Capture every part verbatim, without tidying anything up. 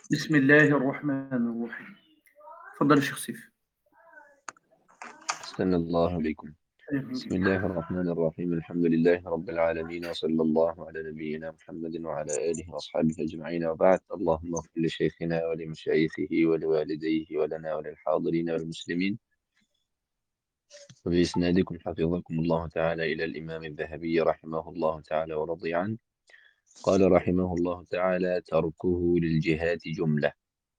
بسم الله الرحمن الرحيم. تفضل يا شيخ سيف. أحسن الله بكم. بسم الله الرحمن الرحيم. الحمد لله رب العالمين، وصلى الله على نبينا محمد وعلى آله وأصحابه أجمعين، وبعد. اللهم اغفر لشيخنا ولمشايخه ولوالديه ولنا وللحاضرين والمسلمين. وبإسنادكم حفظكم الله تعالى إلى الإمام الذهبي رحمه الله تعالى ورضي عنه. قال رحمه الله تعالى: تركه للجهاد جملة.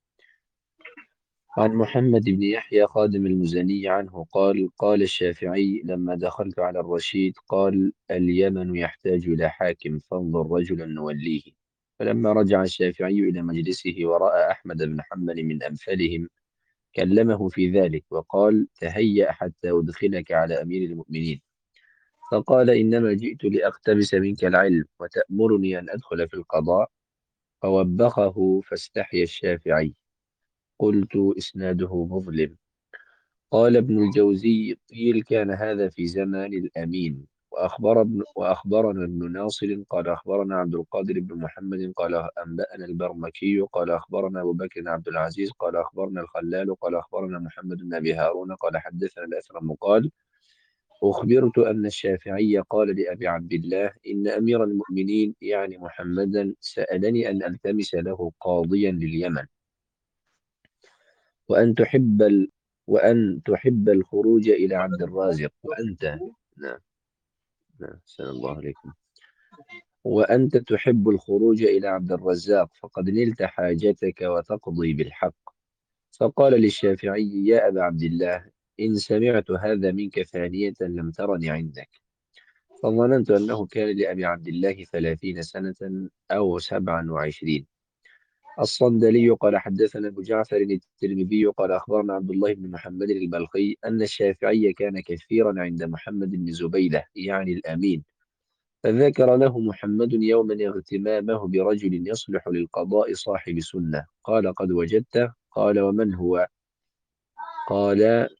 عن محمد بن يحيى خادم المزني عنه قال: قال الشافعي لما دخلت على الرشيد، قال: اليمن يحتاج إلى حاكم، فانظر رجلا نوليه. فلما رجع الشافعي إلى مجلسه ورأى أحمد بن حنبل من أمثلهم، كلمه في ذلك وقال: تهيأ حتى أدخلك على أمير المؤمنين. فقال: إنما جئت لأقتبس منك العلم، وتأمرني أن أدخل في القضاء. فوبخه فاستحيا الشافعي. قلت: إسناده مظلم. قال ابن الجوزي: قيل كان هذا في زمان الأمين. وأخبر ابن وأخبرنا ابن ناصر قال أخبرنا عبد القادر بن محمد قال أنبأنا البرمكي قال أخبرنا أبو بكر عبد العزيز قال أخبرنا الخلال قال أخبرنا محمد بن أبي هارون قال حدثنا الأثرم قال: أخبرت أن الشافعي قال لأبي عبد الله: إن أمير المؤمنين يعني محمدا سألني أن ألتمس له قاضيا لليمن، وأن تحب ال... وأن تحب الخروج إلى عبد الرازق، وأنت نعم نعم سلام الله عليكم وأنت تحب الخروج إلى عبد الرزاق، فقد نلت حاجتك وتقضي بالحق. فقال للشافعي: يا أبا عبد الله، إن سمعت هذا منك ثانية لم ترني عندك. فظننت أنه كان لأبي عبد الله ثلاثين سنة أو سبعا وعشرين. الصندلي قال حدثنا أبو جعفر الترمذي قال أخبرنا عبد الله بن محمد البلخي أن الشافعي كان كثيرا عند محمد بن زبيدة يعني الأمين، فذكر له محمد يوما اغتمامه برجل يصلح للقضاء صاحب سنة. قال: قد وجدته؟ قال: ومن هو؟ قال: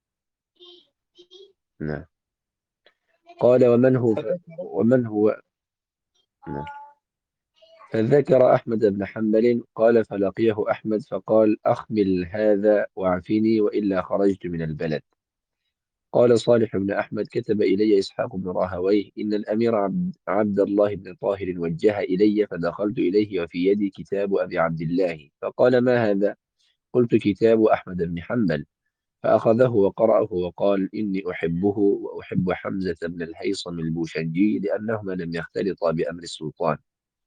نعم. قال: ومن هو؟ ومن هو؟ نعم. فذكر أحمد بن حنبل. قال: فلقيه أحمد فقال: أخمل هذا واعفني، وإلا خرجت من البلد. قال صالح بن أحمد: كتب إلي إسحاق بن راهويه إن الأمير عبد, عبد الله بن طاهر وجه إلي، فدخلت إليه وفي يدي كتاب أبي عبد الله. فقال: ما هذا؟ قلت: كتاب أحمد بن حنبل. فأخذه وقرأه وقال: إني أحبه وأحب حمزة بن الهيصم البوشنجي لأنهما لم يختلطا بأمر السلطان.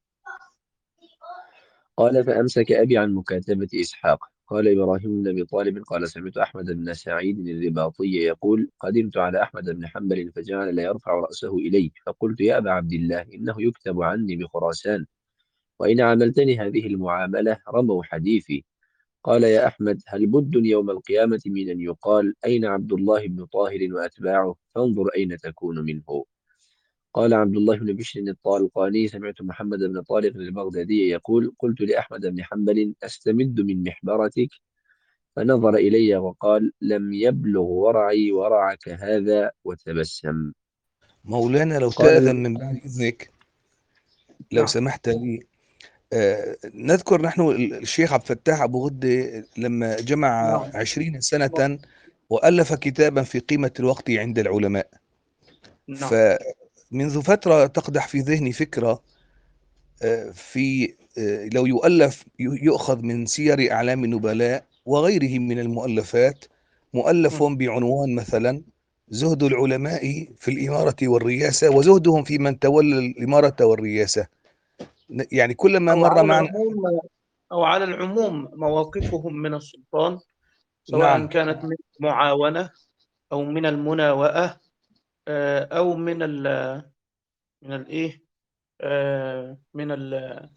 قال: فأمسك أبي عن مكاتبة إسحاق. قال إبراهيم بن أبي طالب قال: سمعت أحمد بن سعيد الرباطي يقول: قدمت على أحمد بن حنبل فجعل لا يرفع رأسه إلي، فقلت: يا أبا عبد الله، إنه يكتب عني بخراسان، وإن عاملتني هذه المعاملة رموا حديثي. قال: يا أحمد، هل بد يوم القيامة من أن يقال: أين عبد الله بن طاهر وأتباعه؟ فانظر أين تكون منه. قال عبد الله بن بشر الطالقاني: سمعت محمد بن طارق البغدادي يقول: قلت لأحمد بن حنبل: أستمد من محبرتك؟ فنظر إلي وقال: لم يبلغ ورعي ورعك هذا، وتبسم. مولانا لو تأذن قال: من بعد إذنك، لو نعم. سمحت لي، آه، نذكر نحن الشيخ عبد الفتاح أبو غدة لما جمع نعم. عشرين سنة وألف كتابا في قيمة الوقت عند العلماء. نعم. فمنذ فترة تقدح في ذهني فكرة، آه، في آه، لو يؤلف يؤخذ من سير أعلام النبلاء وغيره من المؤلفات مؤلف مم. بعنوان مثلا زهد العلماء في الإمارة والرياسة وزهدهم في من تولى الإمارة والرياسة. يعني كلما أو مر على معنا. العموم أو على العموم مواقفهم من السلطان، سواء نعم. كانت من المعاونة أو من المناوئة، آه، أو من ال من الإيه آه، من ال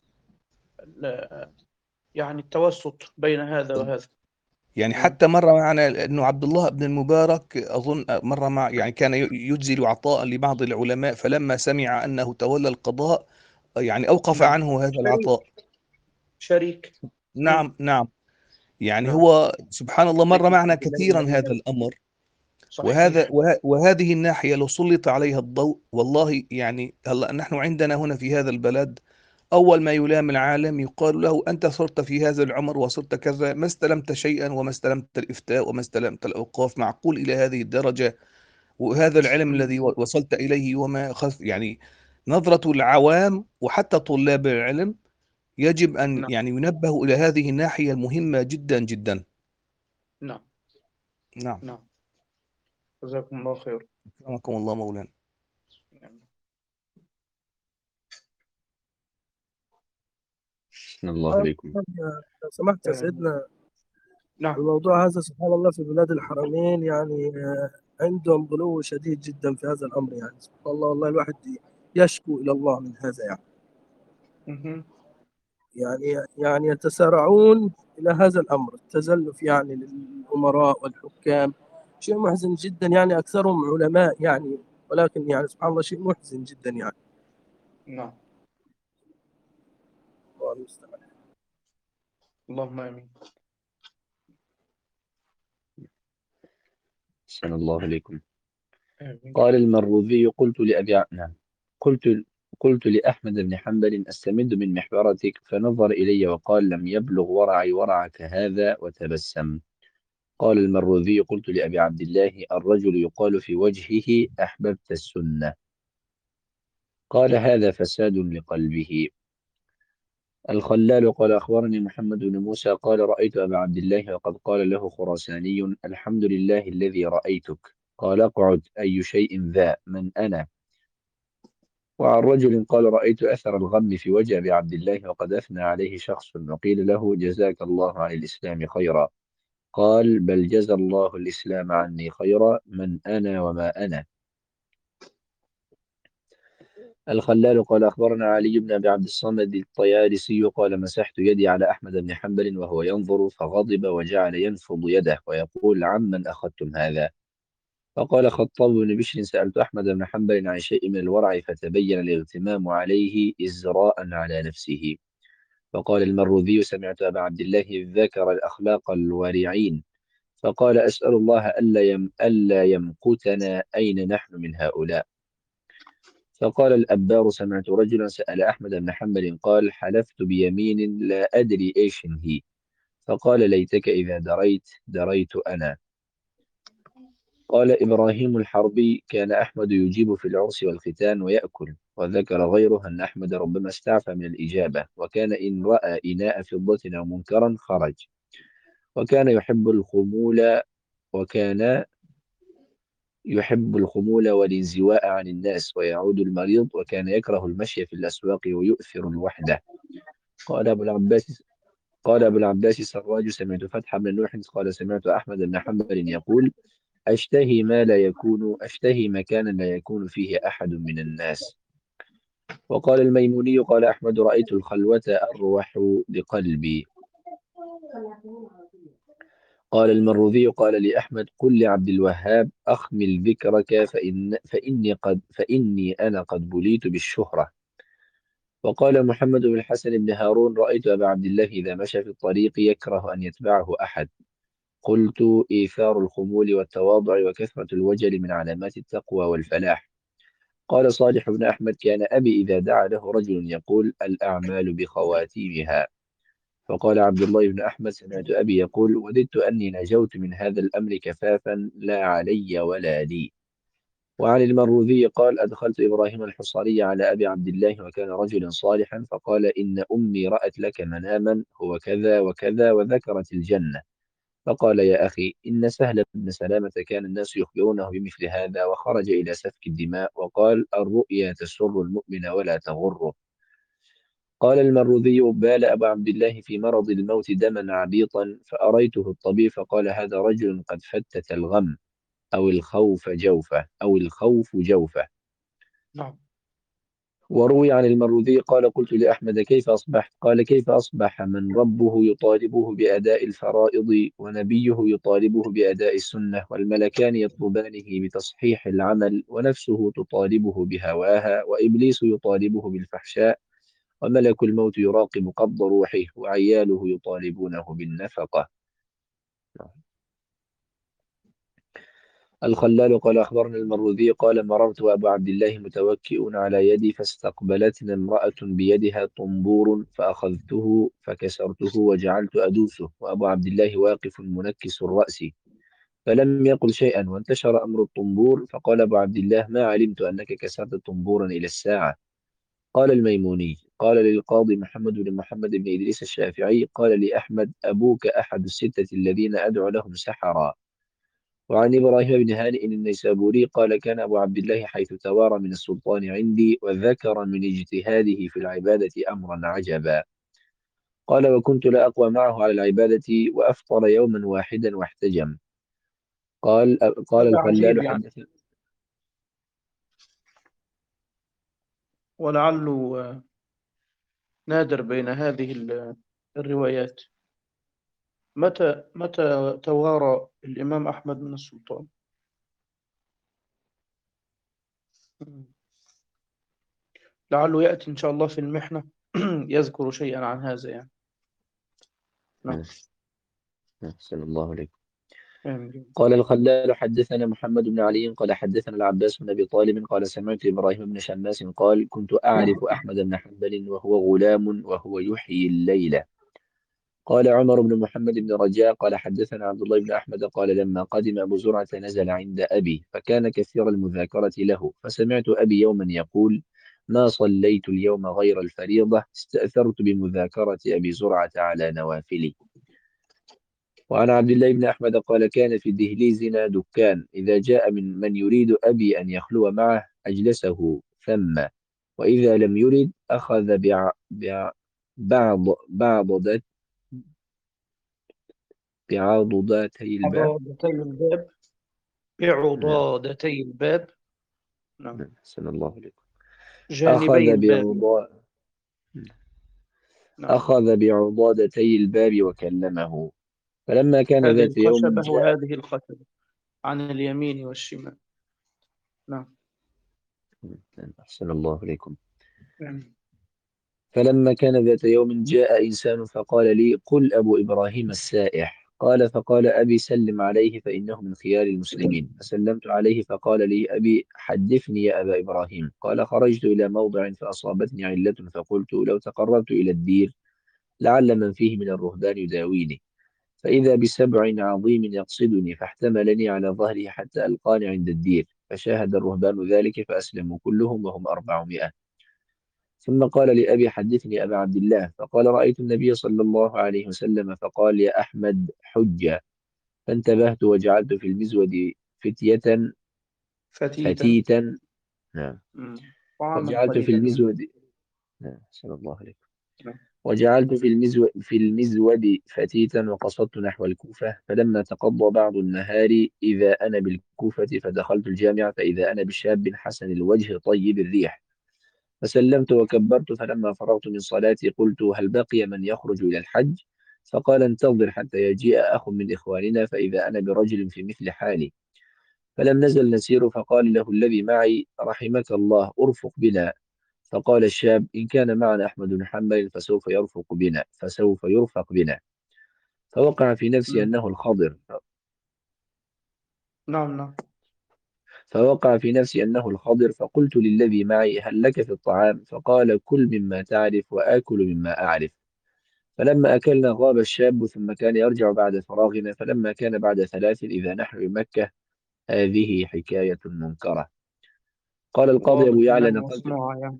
ال- يعني التوسط بين هذا وهذا. يعني مم. حتى مر معنا أنه عبد الله بن المبارك أظن مر مع، يعني كان يجزل عطاء لبعض العلماء، فلما سمع أنه تولى القضاء يعني أوقف نعم. عنه هذا شريك. العطاء. شريك. مم. نعم نعم. يعني نعم. هو سبحان الله مر لكن معنا عبد الله بن كثيرا أبي هذا بكر الأمر. وهذا صحيح. وه- وهذه الناحية لو سلط عليها الضوء، والله يعني هلا نحن عندنا هنا في هذا البلد أول ما يلام العالم يقال له: أنت صرت في هذا العمر وصرت كذا، ما استلمت شيئا وما استلمت الإفتاء وما استلمت الأوقاف، معقول إلى هذه الدرجة؟ وهذا العلم الذي و- وصلت إليه وما أخذت يعني. نظرة العوام وحتى طلاب العلم يجب أن نعم. يعني ينبهوا إلى هذه الناحية المهمة جدا جدا. نعم. نعم. نعم. جزاكم الله خير. رحمكم الله مولانا. نعم. أحسن الله إليكم. لو سمحت يا آه، سيدنا، نعم. الموضوع هذا سبحان الله في بلاد الحرمين يعني آه، عندهم غلو شديد جدا في هذا الأمر، يعني سبحان الله، والله الواحد يشكو إلى الله من هذا يعني. مهم. يعني يعني يتسارعون إلى هذا الأمر، التزلف يعني للأمراء والحكام، شيء محزن جدا يعني. أكثرهم علماء يعني، ولكن يعني سبحان الله شيء محزن جدا يعني. نعم. الله المستعان. اللهم آمين. أحسن الله إليكم. آمين. قال المروذي: قلت لأبي ع- نعم قلت قلت لأحمد بن حنبل: أستمد من محبرتك. فنظر إلي وقال: لم يبلغ ورعي ورعك هذا، وتبسم. قال المروذي: قلت لأبي عبد الله: الرجل يقال في وجهه: أحببت السنة. قال: هذا فساد لقلبه. الخلال قال: أخبرني محمد بن موسى قال: رأيت أبا عبد الله وقد قال له خراساني: الحمد لله الذي رأيتك. قال: اقعد. أي شيء ذا؟ من أنا؟ وعن رجل قال: رأيت أثر الغم في وجه أبي عبد الله وقد أثنى عليه شخص، وقيل له: جزاك الله عن الإسلام خيرا. قال: بل جزى الله الإسلام عني خيرا. من أنا وما أنا؟ الخلال قال: أخبرنا علي بن أبي عبد الصمد الطيالسي قال: مسحت يدي على أحمد بن حنبل وهو ينظر، فغضب وجعل ينفض يده ويقول: عمن أخذتم هذا؟ فقال خطاب بن بشر: سألت أحمد بن حنبل عن شيء من الورع فتبين الاغتمام عليه إزراء على نفسه. فقال المروذي: سمعت أبا عبد الله ذكر الأخلاق الورعين، فقال: أسأل الله ألا يم ألا يمقتنا أين نحن من هؤلاء. فقال الأبار: سمعت رجلا سأل أحمد بن حنبل قال: حلفت بيمين لا أدري إيش هي. فقال: ليتك إذا دريت دريت أنا. قال إبراهيم الحربي: كان أحمد يجيب في العرس والختان ويأكل. وذكر غيره أن أحمد ربما استعفى من الإجابة، وكان إن رأى إناء فضة أو منكرا خرج. وكان يحب الخمول وكان يحب الخمول والانزواء عن الناس ويعود المريض، وكان يكره المشي في الأسواق ويؤثر الوحدة. قال أبو العباس قال أبو العباس السراج: سمعت فتح بن نوح قال: سمعت أحمد بن حنبل يقول: أشتهي ما لا يكون أشتهي مكانا لا يكون فيه أحد من الناس. وقال الميموني: قال أحمد: رأيت الخلوة أروح لقلبي. قال المروذي: قال لأحمد: قل لعبد الوهاب أخمل ذكرك فإن فإني قد فإني أنا قد بليت بالشهرة. وقال محمد بن الحسن بن هارون: رأيت أبا عبد الله إذا مشى في الطريق يكره أن يتبعه أحد. قلت: إيثار الخمول والتواضع وكثرة الوجل من علامات التقوى والفلاح. قال صالح بن أحمد: كان أبي إذا دعا له رجل يقول: الأعمال بخواتيمها. فقال عبد الله بن أحمد: سمعت أبي يقول: وددت أني نجوت من هذا الأمر كفافا لا علي ولا لي. وعن المروذي قال: أدخلت إبراهيم الحصري على أبي عبد الله وكان رجلا صالحا، فقال: إن أمي رأت لك مناما هو كذا وكذا، وذكرت الجنة. فقال: يا أخي، إن سهل بن سلامة كان الناس يخبرونه بمثل هذا، وخرج إلى سفك الدماء، وقال: الرؤيا تسر المؤمن ولا تغره. قال المروذي: بال أبو عبد الله في مرض الموت دما عبيطا، فأريته الطبيب فقال: هذا رجل قد فتت الغم أو الخوف جوفه أو الخوف جوفه. نعم. وروي عن المروذي قال: قلت لأحمد: كيف أصبحت؟ قال: كيف أصبح من ربه يطالبه بأداء الفرائض ونبيه يطالبه بأداء السنة، والملكان يطلبانه بتصحيح العمل، ونفسه تطالبه بهواها، وإبليس يطالبه بالفحشاء، وملك الموت يراقب قبض روحه، وعياله يطالبونه بالنفقة. الخلال قال أخبرنا المروذي قال مررت وأبو عبد الله متوكئ على يدي فاستقبلتنا امرأة بيدها طنبور فأخذته فكسرته وجعلت أدوسه وأبو عبد الله واقف منكس الرأس فلم يقل شيئا وانتشر أمر الطنبور فقال أبو عبد الله ما علمت أنك كسرت طنبورا إلى الساعة. قال الميموني قال للقاضي محمد بن محمد بن إدريس الشافعي قال لي أحمد أبوك أحد الستة الذين أدعو لهم سحرا. وعن إبراهيم بن هانئ النيسابوري قال كان أبو عبد الله حيث توارى من السلطان عندي وذكر من اجتهاده في العبادة أمرا عجبا. قال وكنت لا أقوى معه على العبادة وأفطر يوما واحدا واحتجم. قال قال هذا عجيب الخلال يعني، حدث ولعله آه، نادر بين هذه ال- الروايات. متى متى توارى الإمام أحمد من السلطان؟ مم. لعله يأتي إن شاء الله في المحنة يذكر شيئا عن هذا يعني. نعم. أحسن الله عليكم. آمين. قال الخلال حدثنا محمد بن علي قال حدثنا العباس بن أبي طالب قال سمعت إبراهيم بن شماس قال كنت أعرف أحمد بن حنبل وهو غلام وهو يحيي الليل. قال عمر بن محمد بن رجاء قال حدثنا عبد الله بن أحمد قال لما قدم أبو زرعة نزل عند أبي فكان كثير المذاكرة له فسمعت أبي يوما يقول ما صليت اليوم غير الفريضة استأثرت بمذاكرة أبي زرعة على نوافلي. وعن عبد الله بن أحمد قال كان في دهليزنا دكان إذا جاء من من يريد أبي أن يخلو معه أجلسه ثم وإذا لم يرد أخذ بع... بع... بعض بعض بعضداتي الباب. عضادتي الباب، نعم بعضادتي الباب. نعم. نعم أحسن الله عليكم. جانبي أخذ الباب. بعضا نعم. أخذ بعضادتي الباب وكلمه. فلما كان هذه ذات يوم الخشبة جاء وهذه الخشبة عن اليمين والشمال. نعم. نعم أحسن الله عليكم. آمين. فلما كان ذات يوم جاء إنسان فقال لي قل أبو إبراهيم السائح. قال فقال أبي سلم عليه فإنه من خيار المسلمين. فسلمت عليه فقال لي أبي حدثني يا أبا إبراهيم. قال خرجت إلى موضع فأصابتني علة فقلت لو تقربت إلى الدير لعل من فيه من الرهبان يداويني فإذا بسبع عظيم يقصدني فاحتملني على ظهره حتى ألقاني عند الدير فشاهد الرهبان ذلك فأسلموا كلهم وهم أربعمائة. ثم قال لأبي حدثني أبا عبد الله. فقال رأيت النبي صلى الله عليه وسلم فقال يا أحمد حجة. فانتبهت وجعلت في المزود فتية فتيتا. فتيتا. نعم مم. طعاما وجعلت في قليلا يعني. المزود نعم صلى الله عليه نعم. وجعلت في المزود في المزود فتيتا وقصدت نحو الكوفة. فلما تقضى بعض النهار إذا أنا بالكوفة فدخلت الجامع فإذا أنا بشاب حسن الوجه طيب الريح فسلمت وكبرت. فلما فرغت من صلاتي قلت هل بقي من يخرج إلى الحج؟ فقال انتظر حتى يجيء أخ من إخواننا فإذا أنا برجل في مثل حالي. فلم نزل نسير فقال له الذي معي رحمك الله أرفق بنا. فقال الشاب إن كان معنا أحمد بن حنبل فسوف يرفق بنا فسوف يرفق بنا. فوقع في نفسي مم. أنه الخضر نعم. نعم. فوقع في نفسي أنه الخضر فقلت للذي معي هل لك في الطعام؟ فقال كل مما تعرف وآكل مما أعرف. فلما أكلنا غاب الشاب ثم كان يرجع بعد فراغنا. فلما كان بعد ثلاث إذا نحن بمكة. هذه حكاية منكرة. قال القاضي واضح أبو يعلى أنها نقلت مصنوعة يعني.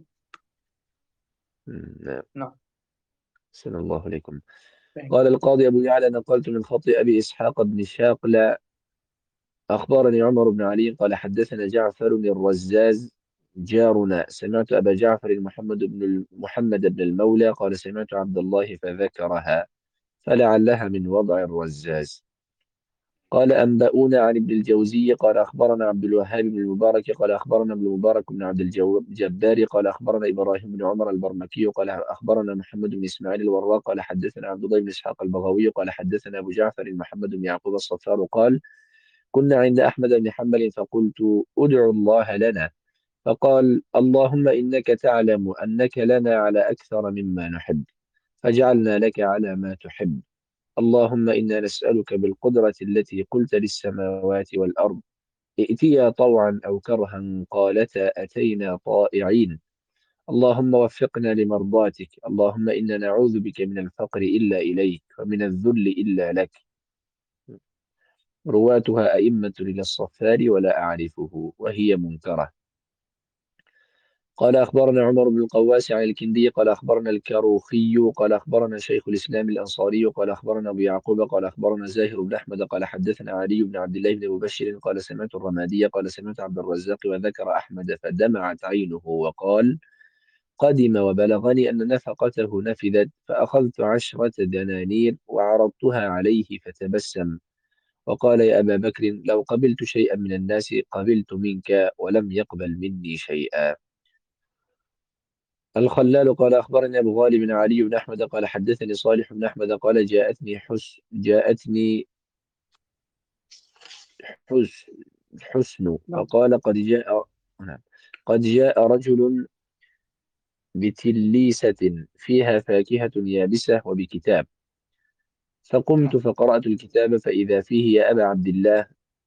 نعم نعم. سلام الله عليكم. فهم. قال القاضي أبو يعلى نقلت من خط أبي إسحاق بن شاقلة أخبرني عمر بن علي قال حدثنا جعفر الرزاز جارنا سمعت أبا جعفر محمد بن محمد بن المولى قال سمعت عبد الله فذكرها فلعلها من وضع الرزاز. قال أنبؤونا عن ابن الجوزي قال أخبرنا عبد الوهاب بن المبارك قال أخبرنا ابن المبارك بن عبد الجبار قال أخبرنا إبراهيم بن عمر البرمكي قال أخبرنا محمد بن إسماعيل الوراق قال حدثنا عبد الله بن إسحاق البغوي قال حدثنا أبو جعفر محمد بن يعقوب الصفار قال كنا عند أحمد بن حنبل فقلت أدعو الله لنا. فقال اللهم إنك تعلم أنك لنا على أكثر مما نحب فاجعلنا لك على ما تحب. اللهم إنا نسألك بالقدرة التي قلت للسماوات والأرض ائتيا طوعا أو كرها قالتا أتينا طائعين. اللهم وفقنا لمرضاتك، اللهم إنا نعوذ بك من الفقر إلا إليك ومن الذل إلا لك. رواتها أئمة إلى الصفار ولا أعرفه وهي منكرة. قال أخبرنا عمر بن القواس عن الكندي قال أخبرنا الكروخي قال أخبرنا شيخ الإسلام الأنصاري قال أخبرنا أبو يعقوب قال أخبرنا زاهر بن أحمد قال حدثنا علي بن عبد الله بن مبشر قال سمعت الرمادي قال سمعت عبد الرزاق وذكر أحمد فدمعت عينه وقال قدم وبلغني أن نفقته نفذت فأخذت عشرة دنانير وعرضتها عليه فتبسم وقال يا أبا بكر لو قبلت شيئا من الناس قبلت منك ولم يقبل مني شيئا. الخلال قال أخبرني أبو غالب بن علي بن أحمد قال حدثني صالح بن أحمد قال جاءتني حس جاءتني حس حسن نعم. فقال قد جاء نعم. قد جاء رجل بتليسة فيها فاكهة يابسة وبكتاب، فقمت نعم. فقرأت الكتاب فإذا فيه يا أبا عبد الله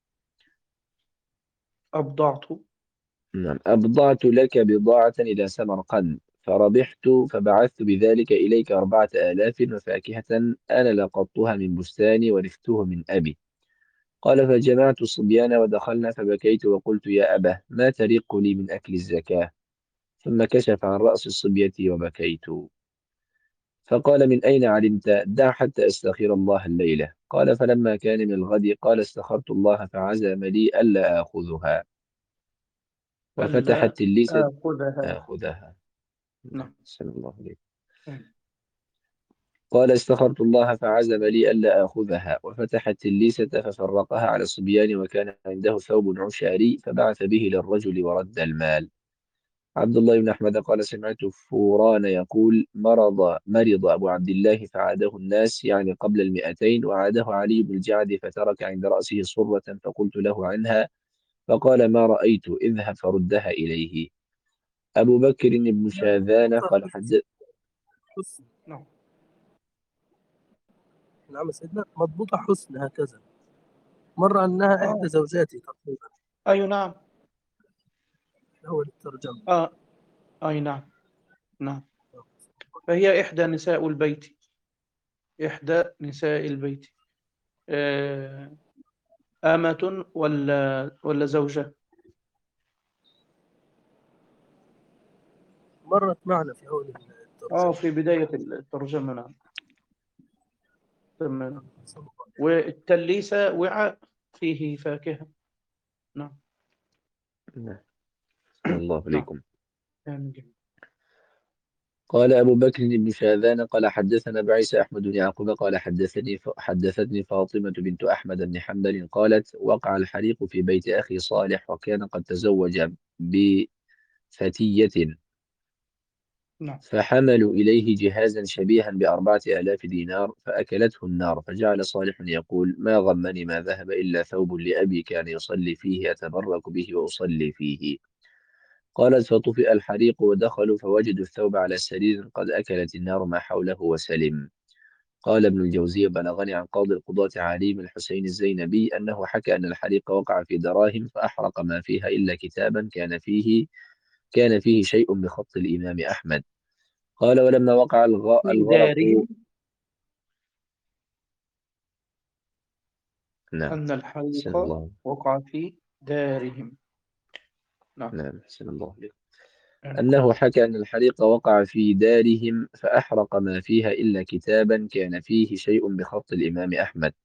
أبضعت. نعم أبضعت لك بضاعة إلى سمرقند فربحت فبعثت بذلك إليك أربعة آلاف وفاكهة أنا لقطتها من بستاني ورثته من أبي. قال فجمعت الصبيان ودخلنا فبكيت وقلت يا أبه ما تريق لي من أكل الزكاة؟ ثم كشف عن رأس الصبية وبكيت. فقال من أين علمت؟ دع حتى أستخير الله الليلة. قال فلما كان من الغد قال استخرت الله فعزم لي ألا آخذها ألا وفتحت الليست آخذها. آخذها. نعم. صلى الله عليه. نعم. قال استخرت الله فعزم لي ألا آخذها وفتحت الليسة ففرقها على الصبيان وكان عنده ثوب عشاري فبعث به للرجل ورد المال. عبد الله بن أحمد قال سمعت فوران يقول مرض مرض أبو عبد الله فعاده الناس يعني قبل المئتين وعاده علي بن الجعد فترك عند رأسه صرة فقلت له عنها فقال ما رأيت اذهب فردها إليه. أبو بكر بن شاذان قال حدث حسن. نعم. نعم سيدنا، مضبوطة حسن هكذا، مرة أنها آه. إحدى زوجاتي تقريبا، أي نعم. هو الترجمة. آه. أي نعم. نعم. فهي إحدى نساء البيت. إحدى نساء البيت. آه. أمة ولا ولا زوجة؟ مرت معنا في أول آه الترجمة. في بداية الترجمة. نعم. تمام. نعم. صلى الله عليه والتليسة وعاء فيه فاكهة. نعم. نعم. الله نعم. عليكم. يعني قال أبو بكر بن شاذان قال حدثنا بعيسى أحمد بن يعقوب قال حدثني حدثتني فاطمة بنت أحمد بن حنبل قالت وقع الحريق في بيت أخي صالح وكان قد تزوج بفتية نعم. فحملوا إليه جهازا شبيها بأربعة آلاف دينار فأكلته النار فجعل صالح يقول ما غمني ما ذهب إلا ثوب لأبي كان يصلي فيه أتبرك به وأصلي فيه. قالت فطفئ الحريق ودخلوا فوجدوا الثوب على السرير قد أكلت النار ما حوله وسلم. قال ابن الجوزي بلغني عن قاضي القضاة علي بن الحسين الزينبي أنه حكى أن الحريق وقع في دراهم فأحرق ما فيها إلا كتابا كان فيه كان فيه شيء بخط الإمام أحمد. قال ولما وقع الغ- في الغرق دارهم. نعم أن الحريق سن الله وقع في دارهم. نعم. نعم سن الله عليه. يعني أنه حكى أن الحريق وقع في دارهم فأحرق ما فيها إلا كتابا كان فيه شيء بخط الإمام أحمد.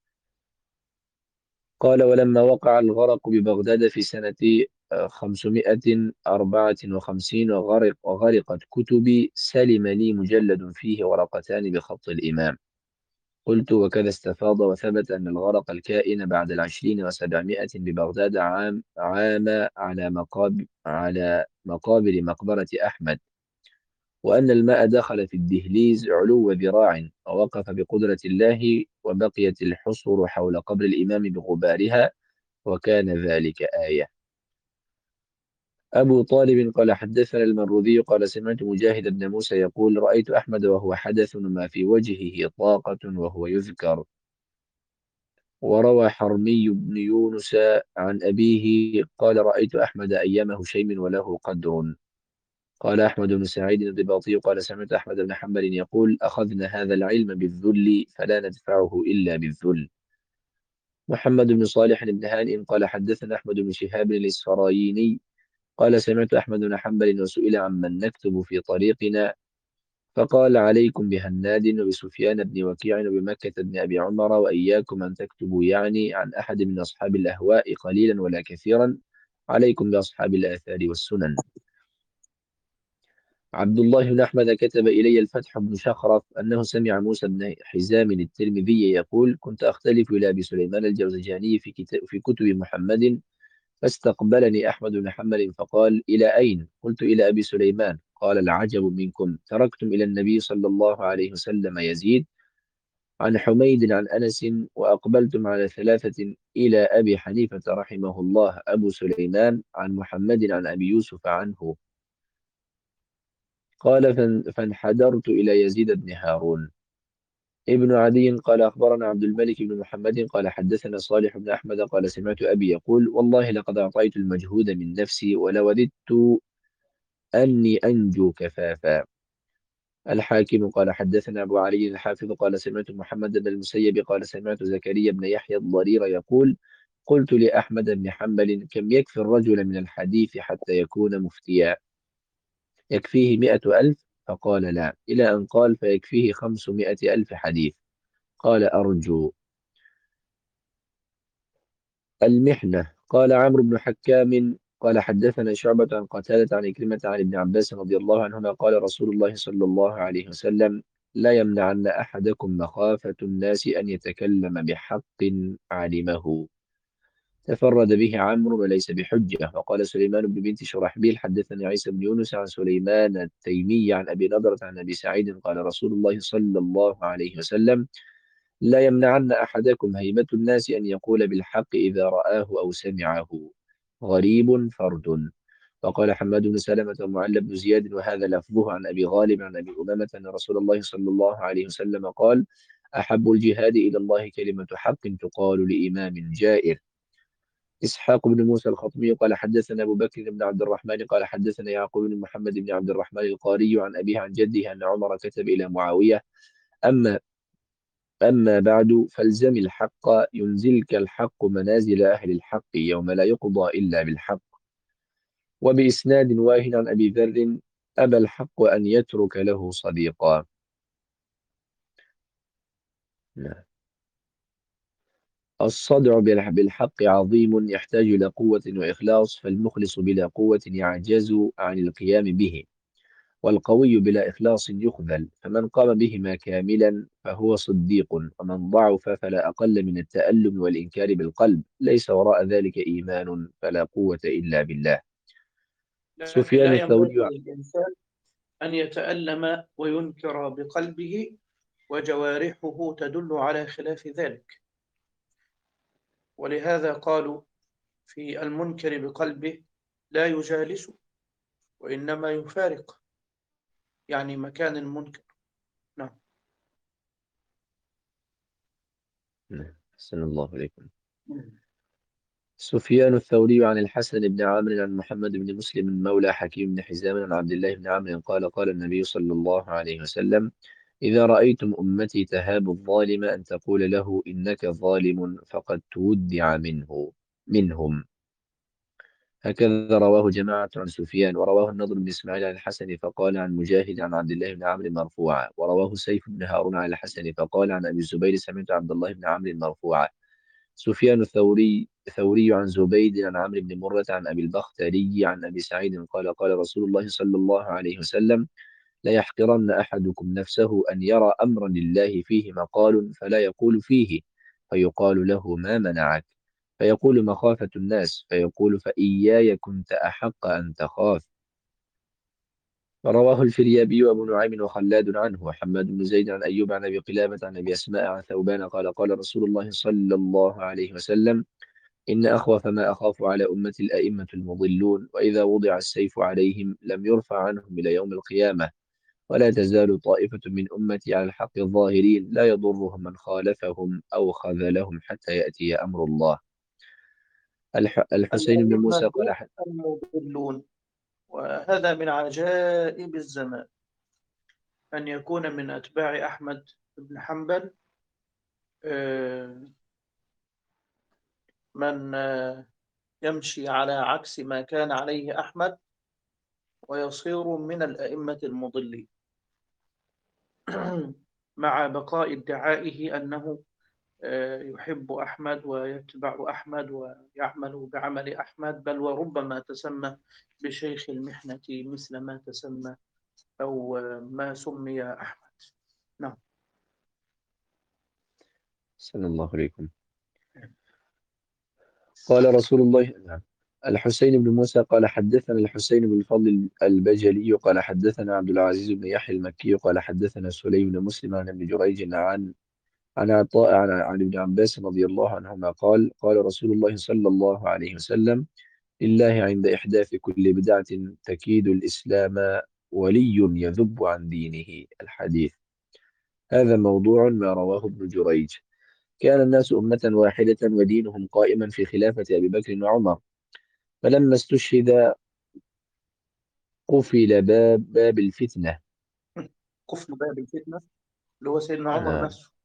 قال ولما وقع الغرق ببغداد في سنة آه، خمسمائة وأربعة وخمسين وغرق وغرقت كتبي سلم لي مجلد فيه ورقتان بخط الإمام. قلت وكذا استفاض وثبت أن الغرق الكائن بعد العشرين وسبعمائة ببغداد عام عام على مقاب على مقابر مقبرة أحمد وأن الماء دخل في الدهليز علو ذراع ووقف بقدرة الله وبقيت الحصر حول قبر الإمام بغبارها وكان ذلك آية. أبو طالب قال حدثنا المروذي قال سمعت مجاهد بن موسى يقول رأيت أحمد وهو حدث ما في وجهه طاقة وهو يذكر وروى حرمي بن يونس عن أبيه قال رأيت أحمد أيام هشيم وله قدر. قال أحمد بن سعيد الضباطي قال سمعت أحمد بن حنبل يقول أخذنا هذا العلم بالذل فلا ندفعه إلا بالذل. محمد بن صالح بن هانئ قال حدثنا أحمد بن شهاب الإسفرايني قال سمعت أحمد بن حنبل وسئل عمن نكتب في طريقنا فقال عليكم بهناد وبسفيان بن وكيع وبمكة بن أبي عمر وإياكم أن تكتبوا يعني عن أحد من أصحاب الأهواء قليلا ولا كثيرا، عليكم بأصحاب الآثار والسنن. عبد الله بن أحمد كتب إلي الفتح بن شخرف أنه سمع موسى بن حزام الترمذي يقول كنت أختلف إلى أبي سليمان الجوزجاني في, كتاب في كتب محمد فاستقبلني أحمد بن حنبل فقال إلى أين؟ قلت إلى أبي سليمان. قال العجب منكم تركتم إلى النبي صلى الله عليه وسلم يزيد عن حميد عن أنس وأقبلتم على ثلاثة إلى أبي حنيفة رحمه الله أبو سليمان عن محمد عن أبي يوسف عنه. قال فان- فانحدرت إلى يزيد بن هارون. ابن عدي قال أخبرنا عبد الملك بن محمد قال حدثنا صالح بن أحمد قال سمعت أبي يقول والله لقد أعطيت المجهود من نفسي ولوددت أني أنجو كفافا. الحاكم قال حدثنا أبو علي الحافظ قال سمعت محمد بن المسيب قال سمعت زكريا بن يحيى الضرير يقول قلت لأحمد بن حنبل كم يكفي الرجل من الحديث حتى يكون مفتيا؟ يكفيه مئة ألف؟ فقال لا، إلى أن قال فيكفيه خمسمائة ألف حديث. قال أرجو. المحنة قال عمرو بن حكام قال حدثنا شعبة عن قتادة عن كلمة عن ابن عباس رضي الله عنهما قال رسول الله صلى الله عليه وسلم لا يمنعن أحدكم مخافة الناس أن يتكلم بحق علمه. تفرد به عمرو وليس بحجة. وقال سليمان بن بنت شرحبيل حدثني عيسى بن يونس عن سليمان التيمي عن أبي نضرة عن أبي سعيد قال رسول الله صلى الله عليه وسلم لا يمنعن أحدكم هيبة الناس أن يقول بالحق إذا رآه أو سمعه. غريب فرد. وقال حماد بن سلمة ومعل بن زياد وهذا لفظه عن أبي غالب عن أبي أمامة أن رسول الله صلى الله عليه وسلم قال أحب الجهاد إلى الله كلمة حق تقال لإمام جائر. إسحاق بن موسى الخطمي قال حدثنا أبو بكر بن عبد الرحمن قال حدثنا يعقوب بن محمد بن عبد الرحمن القاري عن أبيه عن جده أن عمر كتب إلى معاوية أما أما بعد فالزم الحق ينزلك الحق منازل أهل الحق يوم لا يقضى إلا بالحق. وبإسناد واهن عن أبي ذر أبى الحق أن يترك له صديقا. نعم. الصدع بالح- بالحق عظيم يحتاج إلى قوة وإخلاص فالمخلص بلا قوة يعجز عن القيام به والقوي بلا إخلاص يخذل فمن قام بهما كاملا فهو صديق ومن ضعف فلا أقل من التألم والإنكار بالقلب ليس وراء ذلك إيمان فلا قوة إلا بالله. لكن سفيان لا ينبغي الثوري للإنسان أن يتألم وينكر بقلبه وجوارحه تدل على خلاف ذلك، ولهذا قالوا في المنكر بقلبه لا يجالس وإنما يفارق، يعني مكان المنكر. نعم. نعم. أحسن الله عليكم. سفيان الثوري عن الحسن بن عامر عن محمد بن مسلم مولى حكيم بن حزام عن عبد الله بن عمرو قال قال النبي صلى الله عليه وسلم إذا رأيتم أمتي تهاب الظالم أن تقول له إنك ظالم فقد تودع منه منهم. هكذا رواه جماعة عن سفيان ورواه النضر بن إسماعيل عن الحسن فقال عن مجاهد عن عبد الله بن عمرو مرفوعا ورواه سيف بن هارون عن الحسن فقال عن أبي الزبير سمعت عبد الله بن عمرو مرفوعا. سفيان الثوري ثوري عن زبيد عن عمرو بن مرة عن أبي البختري عن أبي سعيد قال قال رسول الله صلى الله عليه وسلم لا يحقرن أحدكم نفسه أن يرى أمرا لله فيه مقال فلا يقول فيه فيقال له ما منعك فيقول مخافة الناس فيقول فإياي كنت أحق أن تخاف. رواه الفريابي وابو نعيم وخلاد عنه وحماد بن زيد عن أيوب عن أبي قلابة عن أبي أسماء عن ثوبان قال قال رسول الله صلى الله عليه وسلم إن أخوف ما أخاف على أمتي الأئمة المضلون وإذا وضع السيف عليهم لم يرفع عنهم إلى يوم القيامة ولا تزال طائفة من أمتي على الحق الظاهرين لا يضرهم من خالفهم أو خذلهم حتى يأتي أمر الله. الح... الحسين بن موسى الأئمة قال ح- المضلون. وهذا من عجائب الزمان أن يكون من أتباع أحمد بن حنبل آه، من آه، يمشي على عكس ما كان عليه أحمد ويصير من الأئمة المضلين مع بقاء ادعائه أنه آه، يحب أحمد ويتبع أحمد ويعمل بعمل أحمد، بل وربما تسمى بشيخ المحنة مثل ما تسمى أو آه، ما سمي أحمد. نعم. صلى الله عليكم. قال رسول الله نعم. الحسين بن موسى قال حدثنا الحسين بن الفضل البجلي قال حدثنا عبد العزيز بن يحيى المكي قال حدثنا سليم بن مسلم عن ابن جريج عن عن عطاء عن عن ابن عباس رضي الله عنهما قال قال رسول الله صلى الله عليه وسلم لله عند إحداث كل بدعة تكيد الإسلام ولي يذب عن دينه. الحديث هذا موضوع ما رواه ابن جريج. كان الناس أمة واحدة ودينهم قائما في خلافة أبي بكر وعمر، فلما استشهد قفل باب باب الفتنة. قفل باب الفتنة اللي هو سيدنا عمر نعم. نفسه.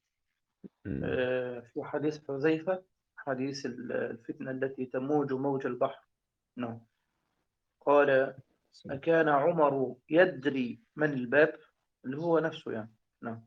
آه، في حديث حذيفة، حديث الفتنة التي تموج موج البحر. نعم. قال أكان عمر يدري من الباب، اللي هو نفسه يعني. نعم.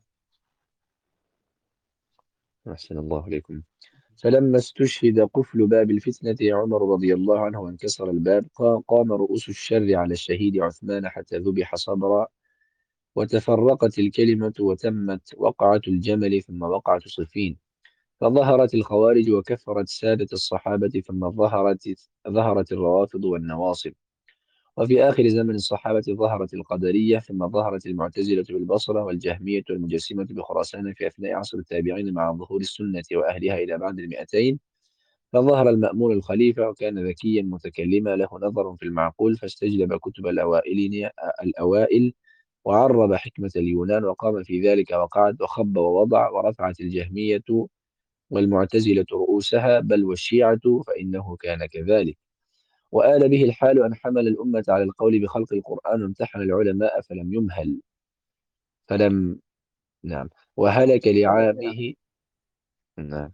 أحسن الله عليكم. فلما استشهد قفل باب الفتنة عمر رضي الله عنه وانكسر الباب قا- قام رؤوس الشر على الشهيد عثمان حتى ذبح صبرا وتفرقت الكلمة وتمت وقعة الجمل ثم وقعة صفين، فظهرت الخوارج وكفرت سادة الصحابة ثم ظهرت ظهرت الروافض والنواصب، وفي آخر زمن الصحابة ظهرت القدرية ثم ظهرت المعتزلة بالبصرة والجهمية والمجسمة بخراسان في أثناء عصر التابعين مع ظهور السنة وأهلها إلى بعد المئتين. فظهر المأمون الخليفة وكان ذكيا متكلما له نظر في المعقول فاستجلب كتب الأوائل الأوائل وعرب حكمة اليونان وقام في ذلك وقعد وخب ووضع ورفعت الجهمية والمعتزلة رؤوسها بل والشيعة فإنه كان كذلك. وآل به الحال أن حمل الأمة على القول بخلق القرآن وامتحن العلماء فلم يمهل فلم نعم وهلك هلك يعني. لعامه نعم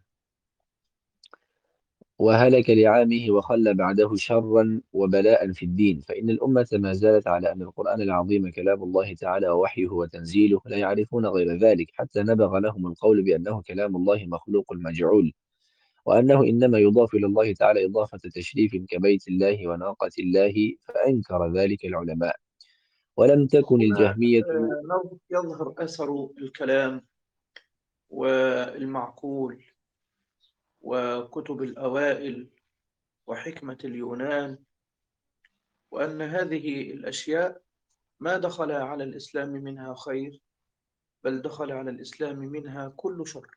وهلك لعامه وخلى بعده شرا وبلاء في الدين، فإن الأمة ما زالت على أن القرآن العظيم كلام الله تعالى ووحيه وتنزيله لا يعرفون غير ذلك، حتى نبغ لهم القول بأنه كلام الله مخلوق مجعول، وأنه إنما يضاف إلى الله تعالى إضافة تشريف كبيت الله وناقة الله، فأنكر ذلك العلماء. ولم تكن هنا الجهمية آه، يظهر أثر الكلام والمعقول وكتب الأوائل وحكمة اليونان، وأن هذه الأشياء ما دخل على الإسلام منها خير، بل دخل على الإسلام منها كل شر.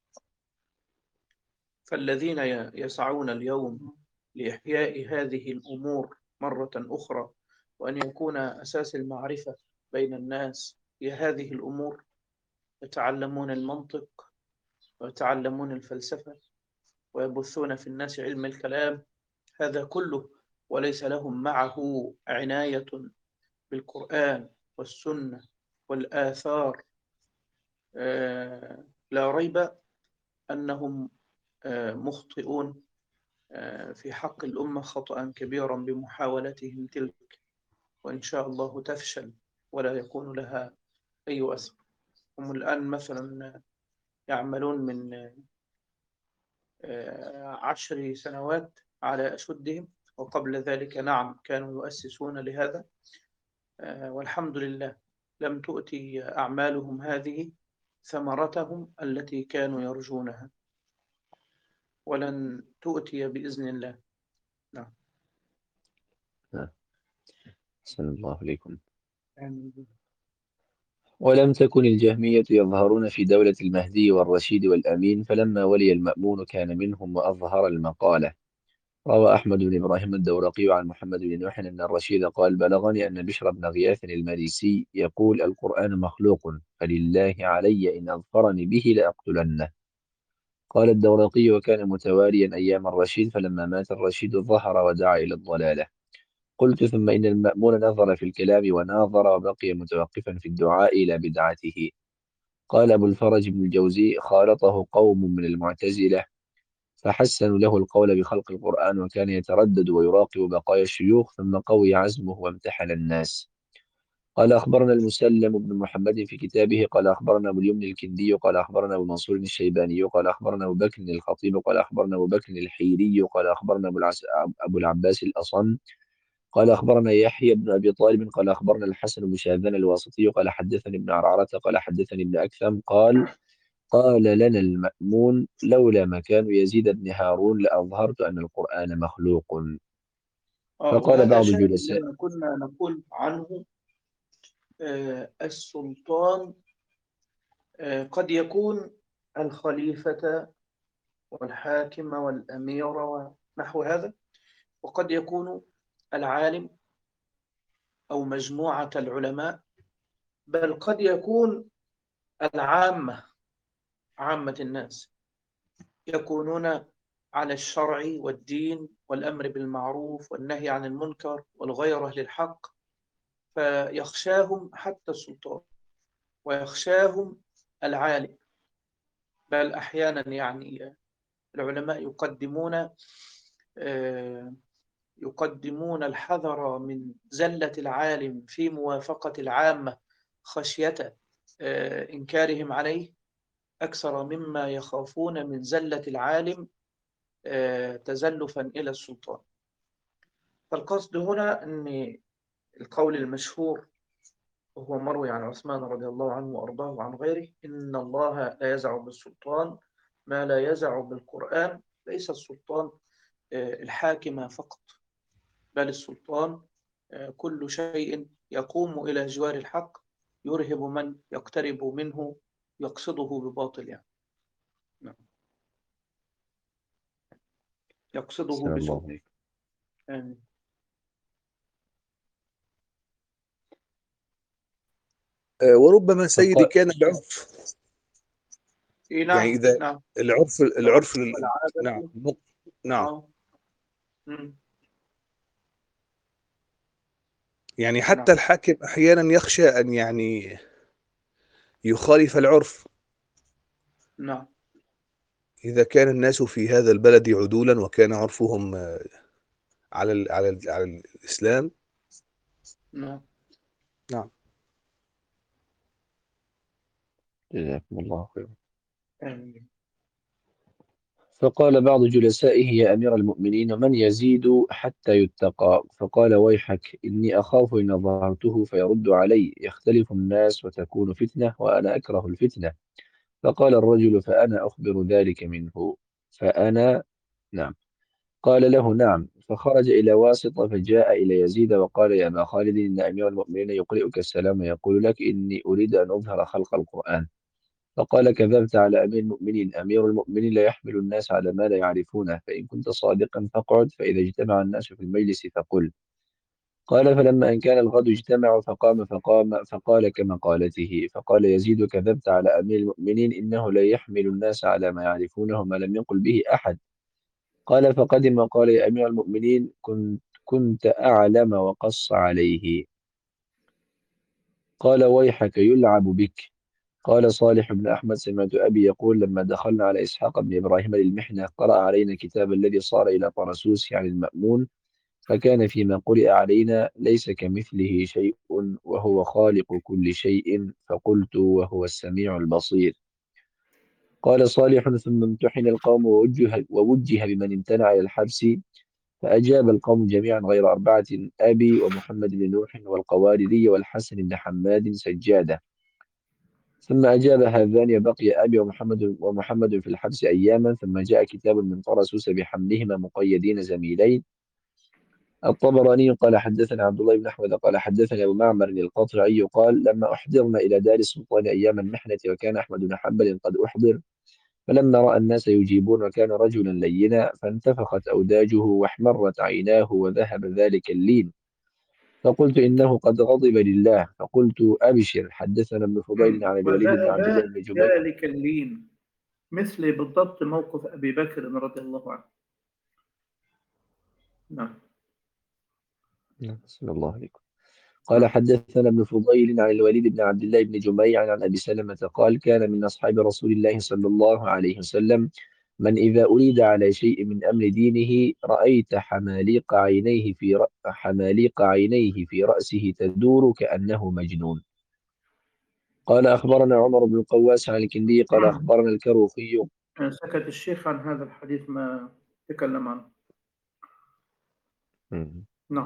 فالذين ي- يسعون اليوم لإحياء هذه الأمور مرة أخرى، وأن يكون أساس المعرفة بين الناس هي هذه الأمور، يتعلمون المنطق ويتعلمون الفلسفة ويبثون في الناس علم الكلام، هذا كله وليس لهم معه عناية بالقرآن والسنة والآثار. آه، لا ريب أنهم آه، مخطئون آه، في حق الأمة خطأ كبيرا بمحاولتهم تلك، وإن شاء الله تفشل ولا يكون لها أي أثر. هم الآن مثلا يعملون من آه، عشر سنوات على أشدهم، وقبل ذلك نعم كانوا يؤسسون لهذا، آه، والحمد لله لم تؤتي أعمالهم هذه ثمرتهم التي كانوا يرجونها، ولن تؤتي بإذن الله. نعم. صلى الله عليكم. آمين. ولم تكن الجهمية يظهرون في دولة المهدي والرشيد والأمين، فلما ولي المأمون كان منهم وأظهر المقالة روى أحمد بن إبراهيم الدورقي عن محمد بن نوح أن الرشيد قال بلغني أن بشر بن غياث المريسي يقول القرآن مخلوق فلله علي إن أظفرني به لأقتلنه. قال الدورقي وكان متواريا أيام الرشيد فلما مات الرشيد ظهر ودعا إلى الضلالة. قلت ثم إن المأمون نظر في الكلام وناظر وبقي متوقفا في الدعاء إلى بدعته. قال أبو الفرج بن الجوزي خالطه قوم من المعتزلة فحسنوا له القول بخلق القرآن وكان يتردد ويراقب بقايا الشيوخ ثم قوي عزمه وامتحن الناس. قال أخبرنا المسلم بن محمد في كتابه قال أخبرنا أبو اليمن الكندي قال أخبرنا أبو منصور الشيباني قال أخبرنا أبو بكر الخطيب قال أخبرنا أبو بكر الحيري قال أخبرنا أبو, العس... أبو العباس الأصم قال أخبرنا يحيى بن أبي طالب قال أخبرنا الحسن بن شاذان الواسطي قال حدثني ابن عرعرة قال حدثني ابن أكثم قال قال لنا المأمون لولا مكان يزيد بن هارون لأظهرت أن القرآن مخلوق. آه فقال وهذا بعض شأن جلساء لما كنا نقول عنه آه السلطان آه قد يكون الخليفة والحاكم والأمير ونحو هذا، وقد يكون العالم أو مجموعة العلماء، بل قد يكون العامة، عامة الناس يكونون على الشرع والدين والأمر بالمعروف والنهي عن المنكر والغيرة للحق، فيخشاهم حتى السلطان ويخشاهم العالم. بل أحيانا يعني العلماء يقدمون يقدمون الحذر من زلة العالم في موافقة العامة خشية إنكارهم عليه أكثر مما يخافون من زلة العالم تزلفا إلى السلطان. فالقصد هنا أن القول المشهور وهو مروي عن عثمان رضي الله عنه وأرضاه وعن غيره إن الله لا يزع بالسلطان ما لا يزع بالقرآن. ليس السلطان الحاكم فقط، بل السلطان كل شيء يقوم إلى جوار الحق يرهب من يقترب منه يقصده بباطل، يعني يقصده بسوء. آمين. وربما سيدي كان العرف، إيه نعم. يعني إذا نعم. العرف العرف لل... نعم. نعم نعم آه. يعني حتى نعم. الحاكم أحيانا يخشى أن يعني يخالف العرف. نعم. إذا كان الناس في هذا البلد عدولا وكان عرفهم على ال على ال على الإسلام. نعم. نعم. جزاكم الله خيرا. آمين. فقال بعض جلسائه يا أمير المؤمنين من يزيد حتى يتقى؟ فقال ويحك إني أخاف إن ظهرته فيرد علي يختلف الناس وتكون فتنة وأنا أكره الفتنة. فقال الرجل فأنا أخبر ذلك منه فأنا نعم. قال له نعم. فخرج إلى واسطة فجاء إلى يزيد وقال يا أبا خالد إن أمير المؤمنين يقرئك السلام ويقول لك إني أريد أن أظهر خلق القرآن. فقال كذبت على أمير المؤمنين أمير المؤمنين لا يحمل الناس على ما لا يعرفونه فإن كنت صادقا فاقعد فإذا اجتمع الناس في المجلس فقل. قال فلما أن كان الغد اجتمعوا فقام فقام فقال كمقالته. فقال يزيد كذبت على أمير المؤمنين إنه لا يحمل الناس على ما يعرفونه ما لم يقل به أحد. قال فقدم وقال يا أمير المؤمنين كنت, كنت أعلم وقص عليه. قال ويحك يلعب بك. قال صالح بن أحمد سمعت أبي يقول لما دخلنا على إسحاق بن إبراهيم للمحنة قرأ علينا كتاب الذي صار إلى طرسوس يعني المأمون فكان فيما قرئ علينا ليس كمثله شيء وهو خالق كل شيء فقلت وهو السميع البصير. قال صالح ثم امتحن القوم ووجه, ووجه بمن امتنع إلى الحبس فأجاب القوم جميعا غير أربعة أبي ومحمد بن نوح والقواردي والحسن بن حماد سجادة. ثم أجاب هذان بقي أبي ومحمد ومحمد في الحبس أياما ثم جاء كتاب من طرسوس بحملهما مقيدين زميلين. الطبراني قال حدثنا عبد الله بن أحمد قال حدثنا أبو معمر القطرعي قال لما أحضرنا إلى دار السلطان أيام المحنة وكان أحمد بن حنبل قد أحضر فلما رأى الناس يجيبون وكان رجلا لينا فانتفخت أوداجه واحمرت عيناه وذهب ذلك اللين. فقلت إنه قد غضب لله. فقلت أبشر، حدثنا ابن فضيل عن الوليد بن عبد الله وذهب بن جبير. ذلك اللين، مثل بالضبط موقف أبي بكر رضي الله عنه. نعم. بسم الله عليكم. قال حدثنا ابن فضيل عن الوليد بن عبد الله بن جميع عن أبي سلمة قال كان من أصحاب رسول الله صلى الله عليه وسلم من إذا أريد على شيء من أمر دينه رأيت حماليق عينيه في رأ... حماليق عينيه في رأسه تدور كأنه مجنون. قال أخبرنا عمر بن القواس عن الكندي قال أخبرنا الكروخي. سكت الشيخ عن هذا الحديث، ما تكلم عنه. مم. نعم.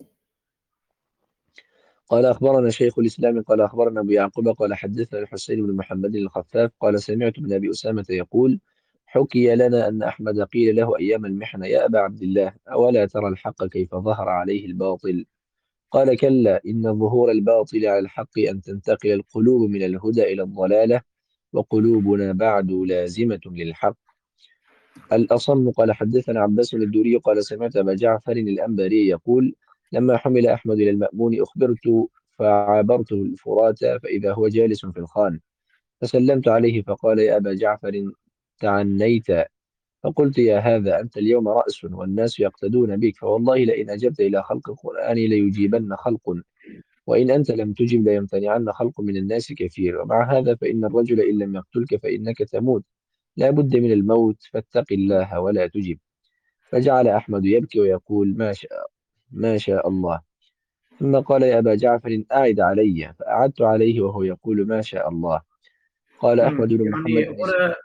قال أخبرنا شيخ الإسلام قال أخبرنا أبو يعقوب قال حدثنا الحسين بن محمد الخفاف قال سمعت ابن أبي أسامة يقول حكي لنا أن أحمد قيل له أيام المحنة يا أبا عبد الله أولا ترى الحق كيف ظهر عليه الباطل؟ قال كلا إن ظهور الباطل على الحق أن تنتقل القلوب من الهدى إلى الضلالة وقلوبنا بعد لازمة للحق. الأصم قال حدثنا عباس الدوري قال سمعت أبا جعفر الأنباري يقول لما حمل أحمد إلى المأمون أخبرت فعابرته الفرات فإذا هو جالس في الخان فسلمت عليه فقال يا أبا جعفر تعنيت. فقلت يا هذا أنت اليوم رأس والناس يقتدون بك، فوالله لئن أجبت إلى خلق القرآن ليجيبن خلق، وإن أنت لم تجب ليمتنعن خلق من الناس كثير، ومع هذا فإن الرجل إن لم يقتلك فإنك تموت، لا بد من الموت فاتق الله ولا تجب. فجعل أحمد يبكي ويقول ما شاء ما شاء الله. ثم قال يا أبا جعفر أعد علي، فأعدت عليه وهو يقول ما شاء الله. قال أحمد بن محمد يعني بن إسماعيل. هنا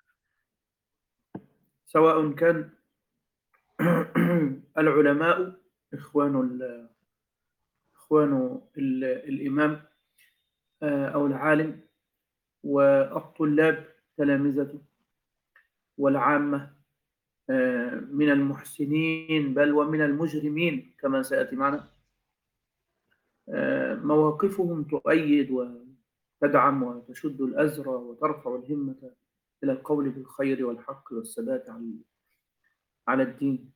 سواء كان العلماء إخوان ال إخوان ال الإمام أو العالم، والطلاب تلامذته، والعامة من المحسنين بل ومن المجرمين كما سيأتي معنا، مواقفهم تؤيد وتدعم وتشد الأزر وترفع الهمة إلى القول بالخير والحق والثبات على الدين.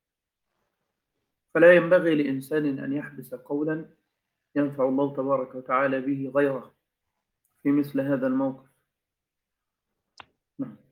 فلا ينبغي لإنسان أن يحبس قولا ينفع الله تبارك وتعالى به غيره في مثل هذا الموقف. نعم.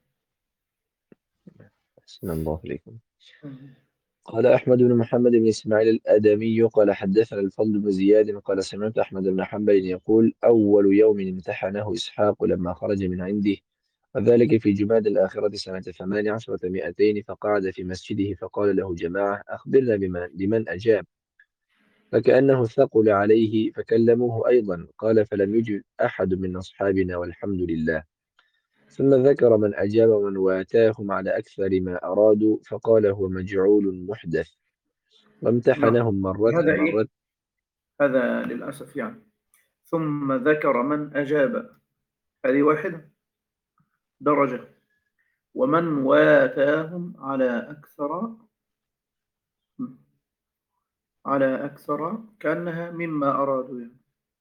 أحسن الله إليكم. قال أحمد بن محمد بن إسماعيل الأدمي قال حدثنا الفضل بن زياد قال سمعت أحمد بن حنبل يقول أول يوم امتحنه إسحاق لما خرج من عنده، وذلك في جماد الآخرة سنة ثمان عشرة مئتين، فقعد في مسجده فقال له جماعة أخبرنا بمن, بمن أجاب، فكأنه ثقل عليه فكلموه أيضا، قال فلم يجب أحد من أصحابنا والحمد لله. ثم ذكر من أجاب ومن واتاهم على أكثر ما أرادوا، فقال هو مجعول محدث، نعم. وامتحنهم مرة هذا إيه؟ مرة. هذا للأسف يعني. ثم ذكر من أجاب، هذه واحدة درجة، ومن واتاهم على أكثر على أكثر كأنها مما أرادوا يعني.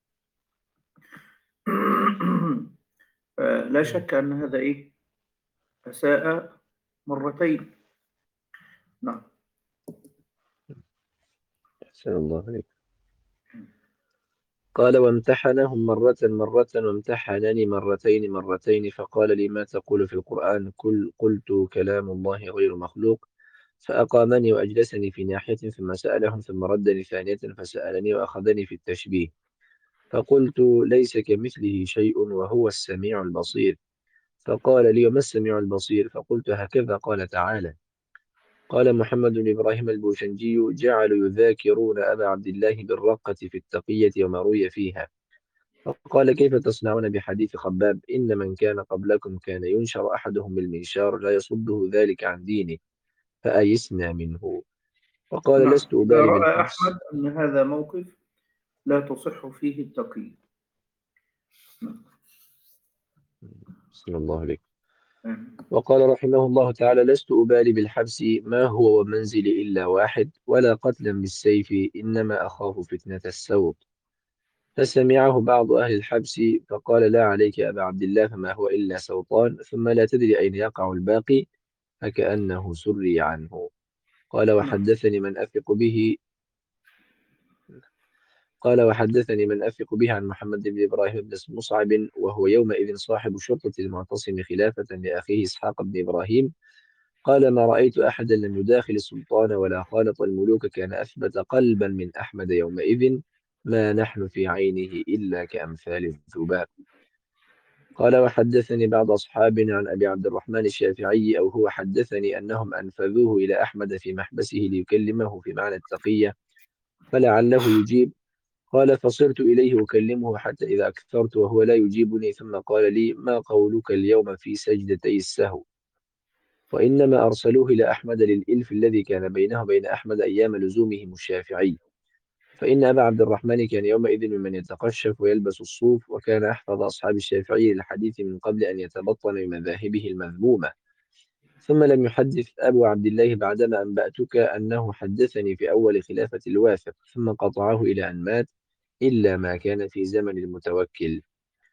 لا شك أن هذا إيه؟ أساء مرتين. نعم. أحسن الله عليك. قال وامتحنهم مرة مرة وامتحنني مرتين مرتين، فقال لي ما تقول في القرآن؟ كل قلت كلام الله غير مخلوق، فأقامني وأجلسني في ناحية ثم سألهم ثم ردني ثانية فسألني وأخذني في التشبيه، فقلت ليس كمثله شيء وهو السميع البصير، فقال لي وما السميع البصير؟ فقلت هكذا قال تعالى. قال محمد بن إبراهيم البوشنجي جعلوا يذاكرون أبا عبد الله بالرقة في التقية وما روي فيها، فقال كيف تصنعون بحديث خباب إن من كان قبلكم كان ينشر أحدهم بالمنشار لا يصده ذلك عن دينه فأيسنا منه. وقال نعم. لست إذا أبالي رأى بالحبس. أحمد أن هذا موقف لا تصح فيه التقييد. نعم. بسم الله عليك. وقال رحمه الله تعالى لست أبالي بالحبس ما هو ومنزلي إلا واحد، ولا قتلا بالسيف إنما أخاف فتنة السوط. فسمعه بعض أهل الحبس فقال: لا عليك يا أبا عبد الله، فما هو إلا سوطان، ثم لا تدري أين يقع الباقي، فكأنه سري عنه. قال: نعم. وحدثني من أثق به قال وحدثني من أثق به عن محمد بن إبراهيم بن مصعب، وهو يومئذ صاحب شرطة المعتصم خلافة لأخيه إسحاق بن إبراهيم. قال: ما رأيت أحدا لم يداخل السلطان ولا خالط الملوك كان أثبت قلبا من أحمد يومئذ، ما نحن في عينه إلا كأمثال الذباب. قال: وحدثني بعض أصحابنا عن أبي عبد الرحمن الشافعي، أو هو حدثني أنهم أنفذوه إلى أحمد في محبسه ليكلمه في معنى التقية فلعله يجيب. قال: فصرت إليه أكلمه حتى إذا أكثرت وهو لا يجيبني، ثم قال لي: ما قولك اليوم في سجدتي السهو؟ وإنما أرسلوه إلى أحمد للإلف الذي كان بينه وبين أحمد أيام لزومهم الشافعي، فإن أبا عبد الرحمن كان يومئذ ممن يتقشف ويلبس الصوف، وكان أحفظ أصحاب الشافعي للحديث من قبل أن يتبطن بمذاهبه المذمومة. ثم لم يحدث أبو عبد الله بعدما أنبأتك أنه حدثني في أول خلافة الواثق، ثم قطعه إلى أن مات، إلا ما كان في زمن المتوكل.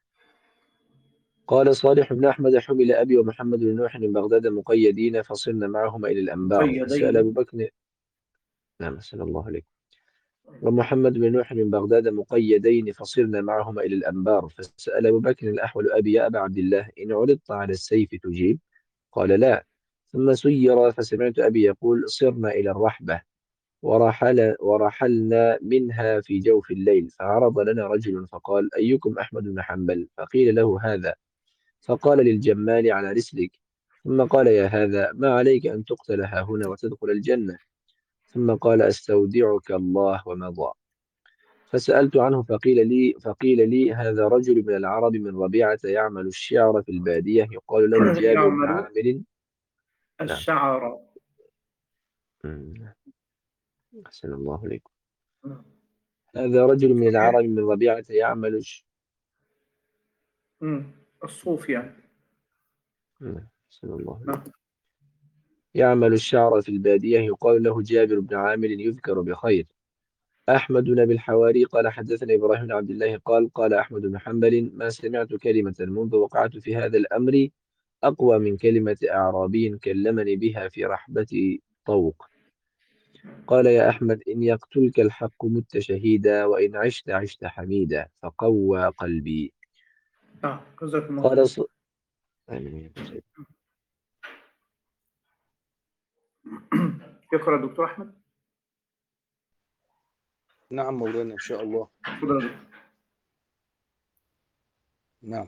قال صالح بن أحمد: حمل أبي ومحمد بن نوح من بغداد مقيدين فصرنا معهما إلى الأنبار، فسأل أبو مقيدين. بكر نعم صلى الله عليه ومحمد بن نوح من بغداد مقيدين فصرنا معهما إلى الأنبار، فسأل أبو بكر الأحول أبي: يا أبا عبد الله، إن عرضت على السيف تجيب؟ قال: لا. ثم سير، فسمعت أبي يقول: صرنا إلى الرحبة ورحل ورحلنا منها في جوف الليل، فعرض لنا رجل فقال: أيكم أحمد بن حنبل؟ فقيل له: هذا. فقال للجمال: على رسلك. ثم قال: يا هذا، ما عليك أن تقتل ها هنا وتدخل الجنة؟ ثم قال: أستودعك الله، ومضى. فسألت عنه فقيل لي فقيل لي هذا رجل من العرب من ربيعة يعمل الشعر في البادية، يقال له جابر بن يعمل عامر. نعم. الشعر. مم. أحسن الله عليكم. نعم. هذا رجل من العرب من ربيعة يعمل الش... مم. الصوف يعني. نعم. أحسن الله نعم. عليكم. يعمل الشعر في البادية، يقال له جابر بن عامر، يذكر بخير. أحمد بن أبي الحواري قال: حدثنا إبراهيم بن عبد الله قال: قال أحمد بن حنبل: ما سمعت كلمة منذ وقعت في هذا الأمر أقوى من كلمة أعرابي كلمني بها في رحبة طوق. قال: يا أحمد، إن يقتلك الحق مت شهيدا، وإن عشت عشت حميدا، فقوى قلبي. نعم. جزاكم الله قال خير. ص... آمين يا سيدي. يقرأ دكتور أحمد. نعم مولانا إن شاء الله. تفضل يا دكتور. نعم.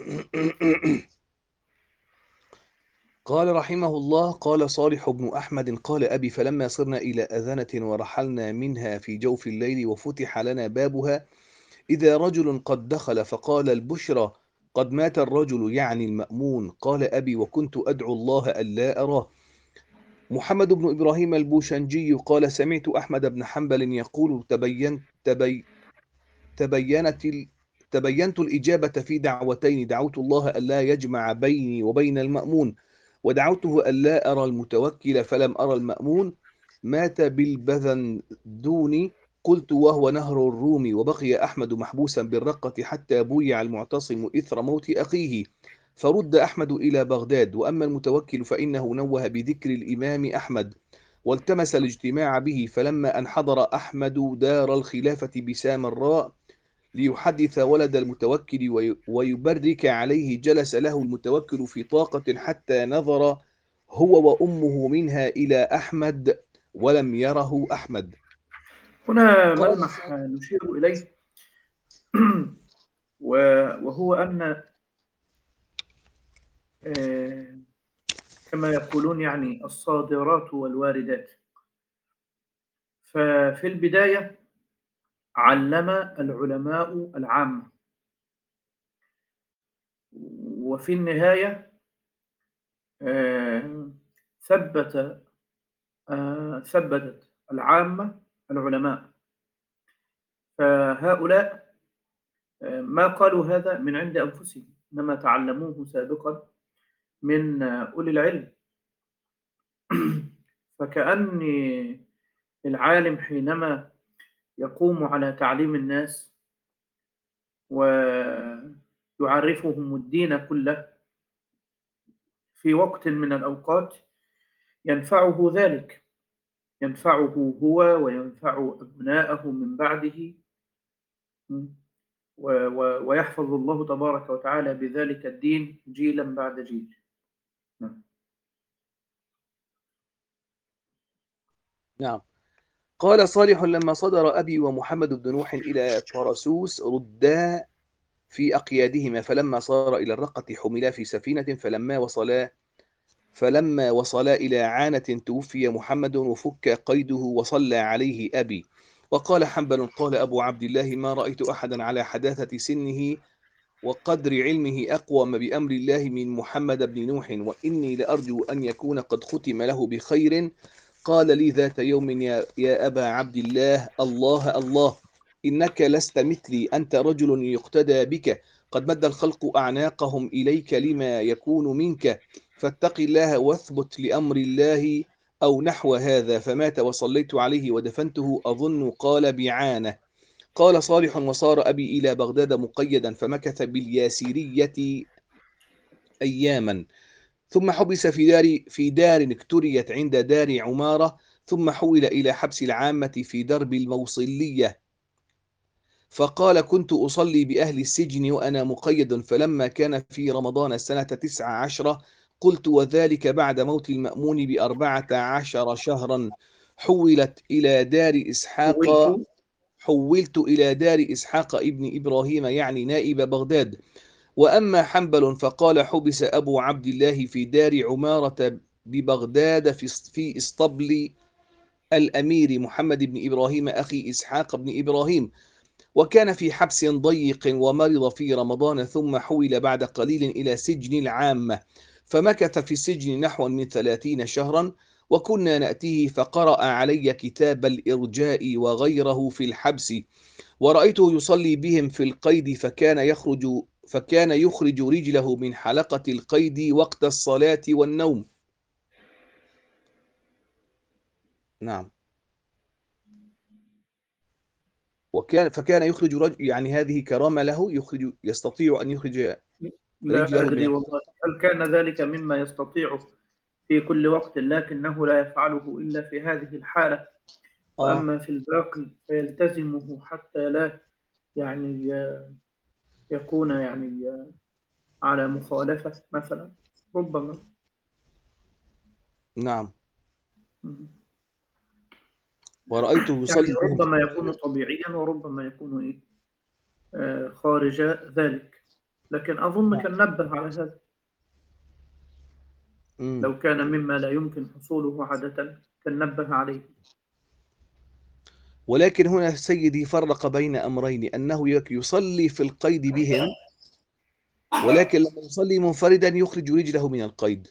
قال رحمه الله: قال صالح بن أحمد: قال أبي: فلما صرنا إلى أذنة ورحلنا منها في جوف الليل وفتح لنا بابها، إذا رجل قد دخل فقال: البشرى، قد مات الرجل، يعني المأمون. قال أبي: وكنت أدعو الله ألا أراه. محمد بن إبراهيم البوشنجي قال: سمعت أحمد بن حنبل يقول: تبين تبي تبينت ال... تبينت الإجابة في دعوتين، دعوت الله ألا يجمع بيني وبين المأمون، ودعوته ألا أرى المتوكل فلم أرى المأمون. مات بالبذن دوني. قلت: وهو نهر الروم. وبقي أحمد محبوسا بالرقة حتى بويع المعتصم إثر موت أخيه، فرد أحمد إلى بغداد. وأما المتوكل فإنه نوه بذكر الإمام أحمد والتمس الاجتماع به، فلما أن حضر أحمد دار الخلافة بسامراء ليحدث ولد المتوكل ويبرك عليه، جلس له المتوكل في طاقة حتى نظر هو وأمه منها إلى أحمد ولم يره أحمد. هنا قال: ملمح نشير إليه وهو أن كما يقولون يعني الصادرات والواردات. ففي البداية علم العلماء العامة، وفي النهاية ثبت ثبتت العامة العلماء. فهؤلاء ما قالوا هذا من عند أنفسهم، إنما تعلموه سابقا من أولي العلم. فكأن العالم حينما يقوم على تعليم الناس ويعرفهم الدين كله في وقت من الأوقات ينفعه ذلك، ينفعه هو وينفع أبناءه من بعده، ويحفظ الله تبارك وتعالى بذلك الدين جيلا بعد جيل. نعم. قال صالح: لما صدر أبي ومحمد بن نوح إلى طرسوس ردا في أقيادهما، فلما صار إلى الرقة حملا في سفينة، فلما وصلا فلما وصلا إلى عانة توفي محمد وفك قيده وصلى عليه أبي. وقال حنبل: قال أبو عبد الله: ما رأيت أحدا على حداثة سنه وقدر علمه أقوم بأمر الله من محمد بن نوح، وإني لأرجو أن يكون قد ختم له بخير. قال لي ذات يوم: يا, يا أبا عبد الله، الله الله، إنك لست مثلي، أنت رجل يقتدى بك، قد مد الخلق أعناقهم إليك لما يكون منك، فاتق الله واثبت لأمر الله، أو نحو هذا. فمات وصليت عليه ودفنته، أظن قال بعانة. قال صالح: وصار أبي إلى بغداد مقيدا، فمكث بالياسيرية أياما، ثم حبس في دار في دار اكتريت عند دار عمارة، ثم حول إلى حبس العامة في درب الموصلية. فقال: كنت أصلي بأهل السجن وأنا مقيد، فلما كان في رمضان سنة تسع عشرة قلت: وذلك بعد موت المأمون بأربعة عشر شهرا، حولت إلى دار إسحاق حولت حولت إلى دار إسحاق ابن إبراهيم، يعني نائب بغداد. وأما حنبل فقال: حبس أبو عبد الله في دار عمارة ببغداد في اسطبل الأمير محمد بن إبراهيم أخي إسحاق بن إبراهيم، وكان في حبس ضيق ومرض في رمضان، ثم حول بعد قليل إلى سجن العامة، فمكث في السجن نحو من ثلاثين شهرا، وكنا نأتيه فقرأ علي كتاب الإرجاء وغيره في الحبس، ورأيته يصلي بهم في القيد، فكان يخرج فكان يخرج رجله من حلقة القيد وقت الصلاة والنوم. نعم. وكان فكان يخرج رجل، يعني هذه كرامة له، يخرج يستطيع أن يخرج لا رجله أدري من. والله هل كان ذلك مما يستطيع في كل وقت، لكنه لا يفعله إلا في هذه الحالة، آه. وأما في الباقي فيلتزمه حتى لا يعني يكون يعني على مخالفة مثلا، ربما. نعم. ورأيته يعني يصلي بهم. ربما يكون طبيعيا وربما يكون إيه آه خارج ذلك، لكن أظن كان نبه على هذا. مم. لو كان مما لا يمكن حصوله عادة كان نبه عليه. ولكن هنا سيدي فرق بين أمرين: أنه يصلي في القيد بهم، ولكن لما يصلي منفردا يخرج رجله من القيد،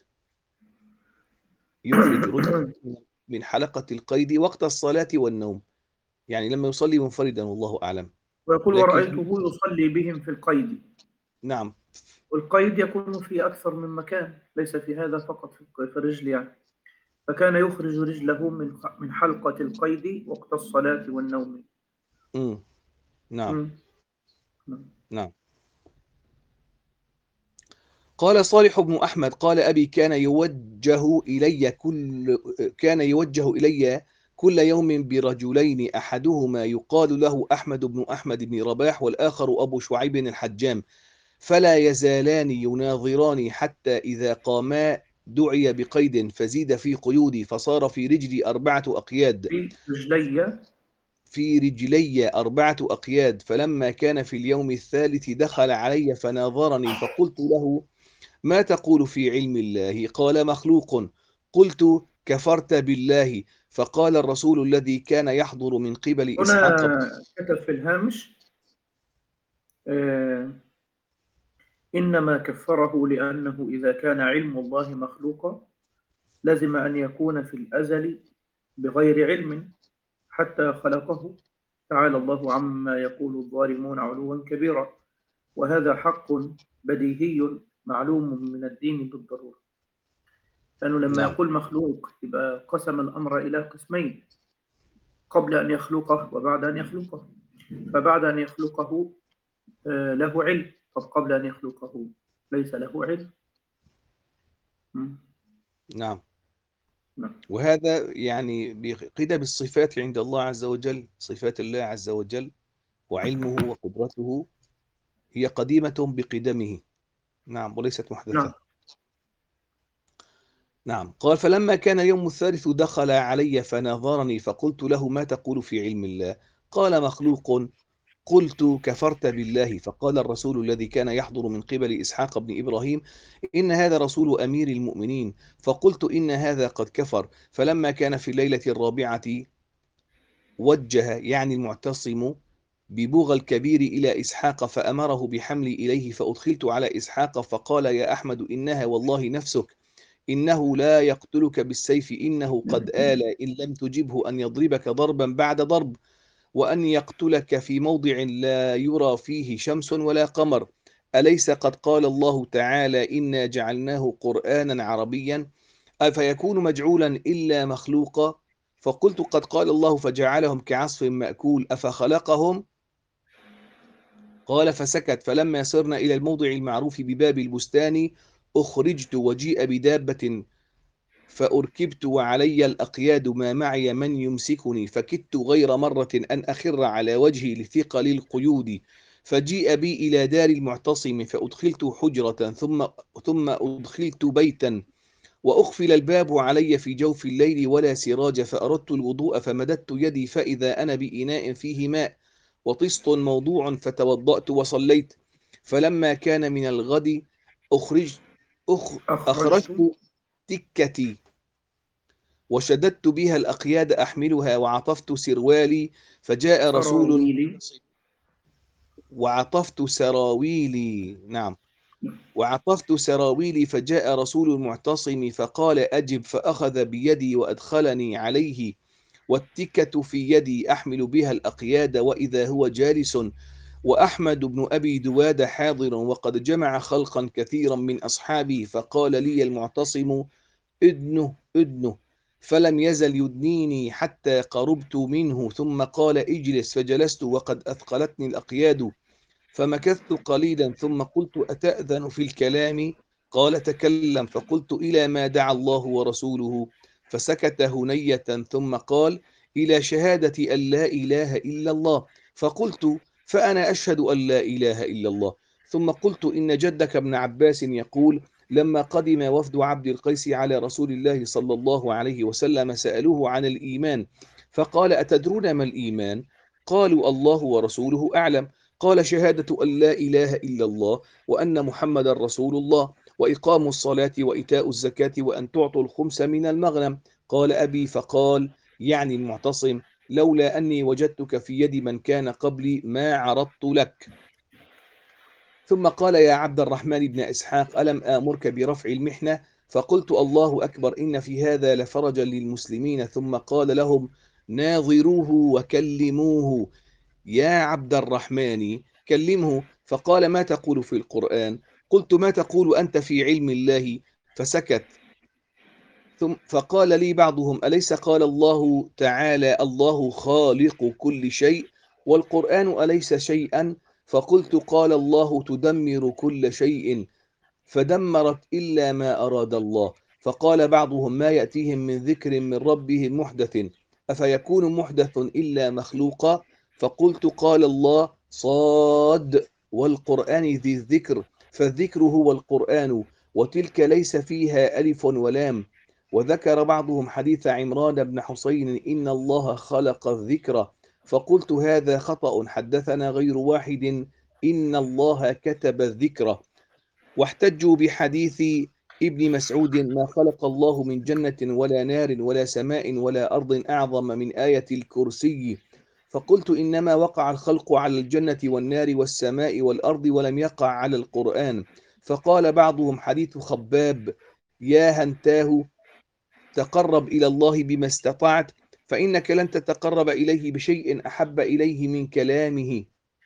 يخرج رجله من حلقة القيد وقت الصلاة والنوم، يعني لما يصلي منفردا، والله أعلم. ويقول: لكن ورأيته يصلي بهم في القيد. نعم. والقيد يكون في أكثر من مكان، ليس في هذا فقط في الرجل يعني. فكان يخرج رجله من من حلقة القيد وقت الصلاة والنوم. مم. نعم. مم. نعم. قال صالح بن أحمد: قال أبي: كان يوجه إلي كل كان يوجه إلي كل يوم برجلين، أحدهما يقال له أحمد بن أحمد بن رباح، والآخر أبو شعيب الحجام، فلا يزالان يناظراني حتى إذا قاما دعي بقيد، فزيد في قيودي، فصار في رجلي أربعة أقياد في رجلي في رجلي أربعة أقياد. فلما كان في اليوم الثالث دخل علي فناظرني، فقلت له: ما تقول في علم الله؟ قال: مخلوق. قلت: كفرت بالله. فقال: الرسول الذي كان يحضر من قبل إسحاق. هنا كتب في الهامش آه إنما كفره لأنه إذا كان علم الله مخلوقا لازم أن يكون في الأزل بغير علم حتى خلقه، تعالى الله عما يقول الظالمون علوا كبيرا، وهذا حق بديهي معلوم من الدين بالضرورة. لأنه لما نعم. يقول مخلوق يبقى قسم الأمر إلى قسمين: قبل أن يخلقه وبعد أن يخلقه. فبعد أن يخلقه آه، له علم. طب قبل أن يخلقه ليس له علم. مم. نعم. نعم. وهذا يعني بقدم الصفات عند الله عز وجل، صفات الله عز وجل وعلمه وقدرته هي قديمة بقدمه. نعم، وليست محدثة. نعم. نعم. قال فلما كان اليوم الثالث دخل علي فناظرني فقلت له ما تقول في علم الله؟ قال مخلوق. قلت كفرت بالله. فقال الرسول الذي كان يحضر من قبل إسحاق بن إبراهيم إن هذا رسول أمير المؤمنين. فقلت إن هذا قد كفر. فلما كان في الليلة الرابعة وجه يعني المعتصم ببوغ الكبير إلى إسحاق فأمره بحملي إليه فأدخلت على إسحاق فقال يا أحمد إنها والله نفسك إنه لا يقتلك بالسيف إنه قد آل إن لم تجبه أن يضربك ضربا بعد ضرب وأن يقتلك في موضع لا يرى فيه شمس ولا قمر. أليس قد قال الله تعالى إنا جعلناه قرآنا عربيا أفيكون مجعولا إلا مخلوقا؟ فقلت قد قال الله فجعلهم كعصف مأكول أفخلقهم؟ قال فسكت. فلما سرنا إلى الموضع المعروف بباب البستان أخرجت وجيء بدابة فأركبت وعلي الأقياد ما معي من يمسكني فكدت غير مرة أن أخر على وجهي لثقل القيود. فجيء بي إلى دار المعتصم فأدخلت حجرة ثم ثم أدخلت بيتا وأخفل الباب علي في جوف الليل ولا سراج فأردت الوضوء فمددت يدي فإذا أنا بإناء فيه ماء وطست موضوع فتوضأت وصليت. فلما كان من الغد أخرج أخ أخرجت أخرجت تكتي وشددت بها الأقياد أحملها وعطفت سروالي فجاء رسول سراويلي. وعطفت سراويلي نعم وعطفت سراويلي فجاء رسول المعتصم فقال أجب فأخذ بيدي وأدخلني عليه والتكة في يدي أحمل بها الأقياد وإذا هو جالس وأحمد بن أبي دواد حاضر وقد جمع خلقا كثيرا من أصحابه فقال لي المعتصم ادنه ادنه فلم يزل يدنيني حتى قربت منه ثم قال اجلس فجلست وقد أثقلتني الأقياد فمكثت قليلا ثم قلت أتأذن في الكلام؟ قال تكلم. فقلت إلى ما دعا الله ورسوله؟ فسكت هنية ثم قال إلى شهادة أن لا إله إلا الله. فقلت فأنا أشهد أن لا إله إلا الله. ثم قلت إن جدك ابن عباس يقول لما قدم وفد عبد القيس على رسول الله صلى الله عليه وسلم سألوه عن الإيمان فقال أتدرون ما الإيمان؟ قالوا الله ورسوله أعلم. قال شهادة أن لا إله إلا الله وأن محمد رسول الله وإقام الصلاة وإيتاء الزكاة وأن تعطوا الخمس من المغنم. قال أبي فقال يعني المعتصم لولا أني وجدتك في يد من كان قبلي ما عرضت لك. ثم قال يا عبد الرحمن بن إسحاق ألم آمرك برفع المحنة؟ فقلت الله أكبر إن في هذا لفرجا للمسلمين. ثم قال لهم ناظروه وكلموه يا عبد الرحمن كلمه. فقال ما تقول في القرآن؟ قلت ما تقول أنت في علم الله؟ فسكت. ثم فقال لي بعضهم أليس قال الله تعالى الله خالق كل شيء والقرآن أليس شيئا؟ فقلت قال الله تدمر كل شيء فدمرت إلا ما أراد الله. فقال بعضهم ما يأتيهم من ذكر من ربهم محدث أفيكون محدث إلا مخلوقا؟ فقلت قال الله صاد والقرآن ذي الذكر فالذكر هو القرآن وتلك ليس فيها ألف ولام. وذكر بعضهم حديث عمران بن حسين إن الله خلق الذكر فقلت هذا خطأ حدثنا غير واحد إن الله كتب الذكر. واحتجوا بحديث ابن مسعود ما خلق الله من جنة ولا نار ولا سماء ولا أرض أعظم من آية الكرسي. فقلت إنما وقع الخلق على الجنة والنار والسماء والأرض ولم يقع على القرآن. فقال بعضهم حديث خباب يا هنتاه تقرب إلى الله بما استطعت فإنك لن تتقرب إليه بشيء أحب إليه من كلامه.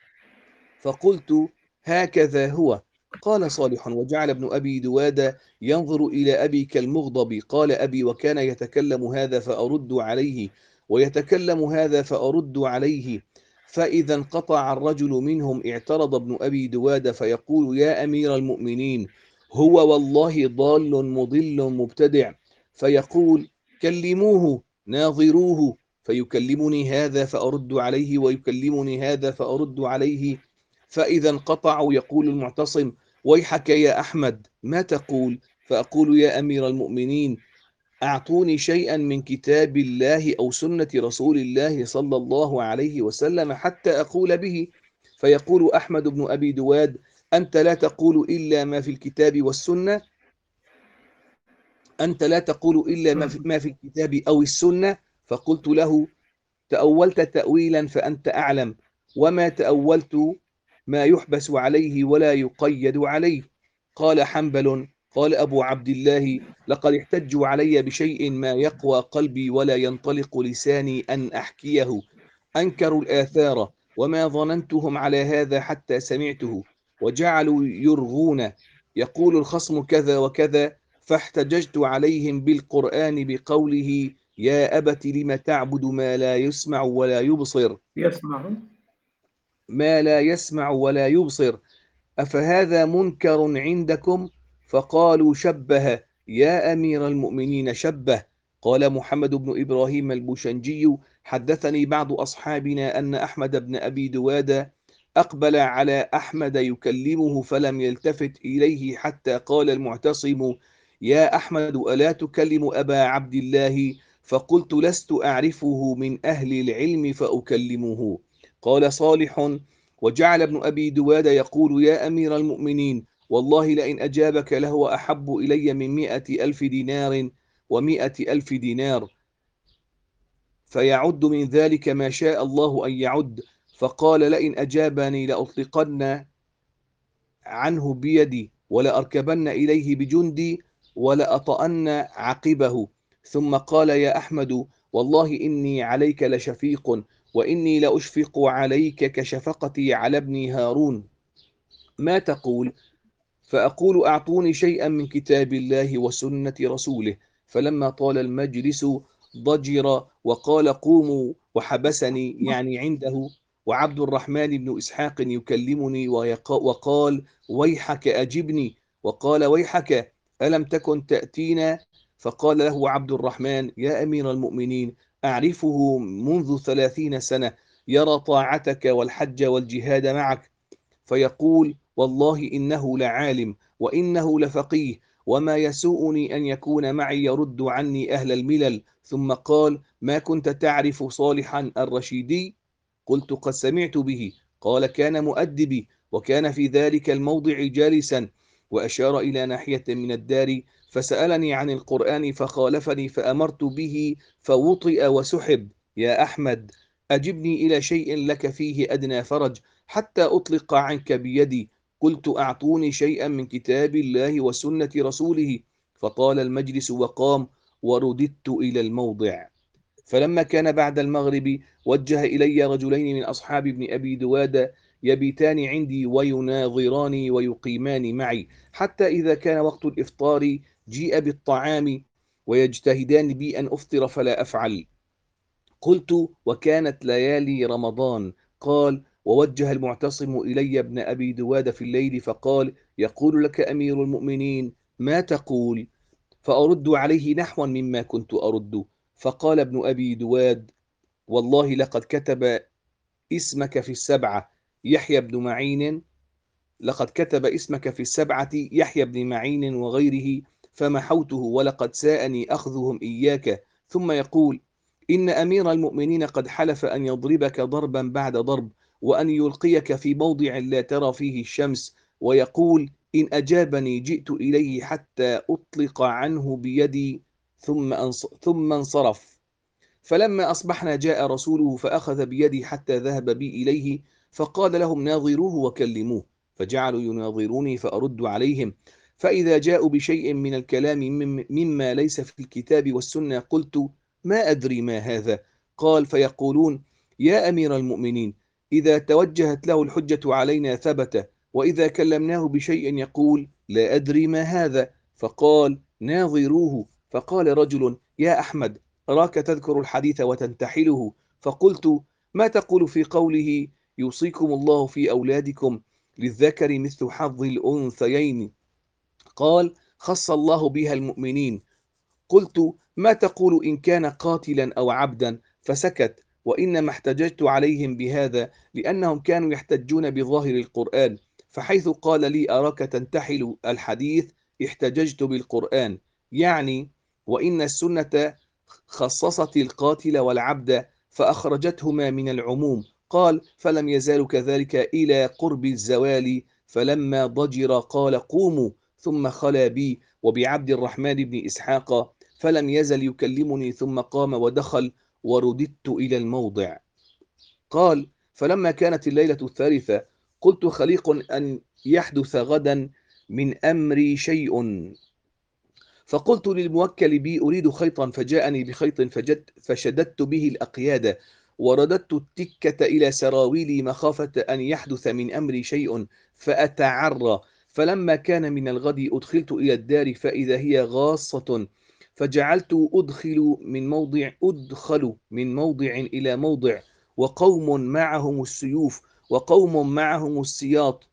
فقلت هكذا هو. قال صالح وجعل ابن أبي دواد ينظر إلى أبي كالمغضب. قال أبي وكان يتكلم هذا فأرد عليه ويتكلم هذا فأرد عليه فإذا انقطع الرجل منهم اعترض ابن أبي دواد فيقول يا أمير المؤمنين هو والله ضال مضل مبتدع، فيقول كلموه ناظروه، فيكلمني هذا فأرد عليه ويكلمني هذا فأرد عليه. فإذا انقطعوا يقول المعتصم ويحك يا أحمد ما تقول؟ فأقول يا أمير المؤمنين أعطوني شيئا من كتاب الله أو سنة رسول الله صلى الله عليه وسلم حتى أقول به. فيقول أحمد بن أبي دواد أنت لا تقول إلا ما في الكتاب والسنة، أنت لا تقول إلا ما في, ما في الكتاب أو السنة. فقلت له تأولت تأويلا فأنت أعلم، وما تأولت ما يحبس عليه ولا يقيد عليه. قال حنبل قال أبو عبد الله لقد احتجوا علي بشيء ما يقوى قلبي ولا ينطلق لساني أن أحكيه، أنكروا الآثار وما ظننتهم على هذا حتى سمعته، وجعلوا يرغون يقول الخصم كذا وكذا، فاحتججت عليهم بالقرآن بقوله يا أبت لم تعبد ما لا يسمع ولا يبصر يسمع ما لا يسمع ولا يبصر أفهذا منكر عندكم؟ فقالوا شبه يا أمير المؤمنين شبه. قال محمد بن إبراهيم البوشنجي حدثني بعض أصحابنا أن أحمد بن أبي دواد أقبل على أحمد يكلمه فلم يلتفت إليه حتى قال المعتصم يا أحمد ألا تكلم أبا عبد الله؟ فقلت لست أعرفه من أهل العلم فأكلمه. قال صالح وجعل ابن أبي دواد يقول يا أمير المؤمنين والله لئن أجابك لهو أحب إلي من مئة ألف دينار ومئة ألف دينار، فيعد من ذلك ما شاء الله أن يعد. فقال لئن أجابني لأطلقن عنه بيدي ولأركبن إليه بجندي ولأطأن عقبه. ثم قال يا أحمد والله إني عليك لشفيق وإني لأشفق عليك كشفقتي على ابني هارون، ما تقول؟ فأقول أعطوني شيئا من كتاب الله وسنة رسوله. فلما طال المجلس ضجر وقال قوموا، وحبسني يعني عنده وعبد الرحمن بن إسحاق يكلمني وقال ويحك أجبني، وقال ويحك ألم تكن تأتينا؟ فقال له عبد الرحمن يا أمير المؤمنين أعرفه منذ ثلاثين سنة يرى طاعتك والحج والجهاد معك، فيقول والله إنه لعالم وإنه لفقيه وما يسوءني أن يكون معي يرد عني أهل الملل. ثم قال ما كنت تعرف صالحا الرشيدي؟ قلت قد سمعت به. قال كان مؤدبي وكان في ذلك الموضع جالسا، وأشار إلى ناحية من الدار، فسألني عن القرآن فخالفني فأمرت به فوطئ وسحب. يا أحمد أجبني إلى شيء لك فيه أدنى فرج حتى أطلق عنك بيدي. قلت أعطوني شيئا من كتاب الله وسنة رسوله. فطال المجلس وقام ورددت إلى الموضع. فلما كان بعد المغرب وجه إلي رجلين من أصحاب ابن أبي دواد يبيتان عندي ويناظراني ويقيمان معي، حتى إذا كان وقت الإفطار جيء بالطعام ويجتهدان بي أن أفطر فلا أفعل. قلت وكانت ليالي رمضان. قال ووجه المعتصم إلي ابن أبي دواد في الليل فقال يقول لك أمير المؤمنين ما تقول؟ فأرد عليه نحوا مما كنت أرد. فقال ابن أبي دواد والله لقد كتب اسمك في السبعة يحيى بن معين لقد كتب اسمك في السبعة يحيى بن معين وغيره فمحوته، ولقد ساءني أخذهم إياك. ثم يقول إن أمير المؤمنين قد حلف أن يضربك ضربا بعد ضرب وأن يلقيك في موضع لا ترى فيه الشمس، ويقول إن أجابني جئت إليه حتى أطلق عنه بيدي ثم ثم انصرف. فلما أصبحنا جاء رسوله فأخذ بيدي حتى ذهب بي إليه، فقال لهم ناظروه وكلموه، فجعلوا يناظروني فأرد عليهم، فإذا جاءوا بشيء من الكلام مما ليس في الكتاب والسنة قلت ما أدري ما هذا. قال فيقولون يا أمير المؤمنين إذا توجهت له الحجة علينا ثبت، وإذا كلمناه بشيء يقول لا أدري ما هذا. فقال ناظروه. فقال رجل يا أحمد أراك تذكر الحديث وتنتحله. فقلت ما تقول في قوله يوصيكم الله في أولادكم للذكر مثل حظ الأنثيين؟ قال خص الله بها المؤمنين. قلت ما تقول إن كان قاتلا أو عبدا؟ فسكت. وإنما احتججت عليهم بهذا لأنهم كانوا يحتجون بظاهر القرآن، فحيث قال لي أراك تنتحل الحديث احتججت بالقرآن، يعني وإن السنة خصصت القاتل والعبد فأخرجتهما من العموم. قال فلم يزال كذلك إلى قرب الزوال، فلما ضجر قال قوموا، ثم خلا بي وبعبد الرحمن بن إسحاق فلم يزل يكلمني، ثم قام ودخل ورددت إلى الموضع. قال فلما كانت الليلة الثالثة قلت خليق أن يحدث غدا من أمري شيء، فقلت للموكل بي أريد خيطا، فجاءني بخيط فجد فشددت به الأقياد ورددت التكة إلى سراويلي مخافة أن يحدث من أمري شيء فأتعرى. فلما كان من الغد أدخلت إلى الدار فإذا هي غاصة، فجعلت أدخل من موضع أدخل من موضع إلى موضع، وقوم معهم السيوف وقوم معهم السياط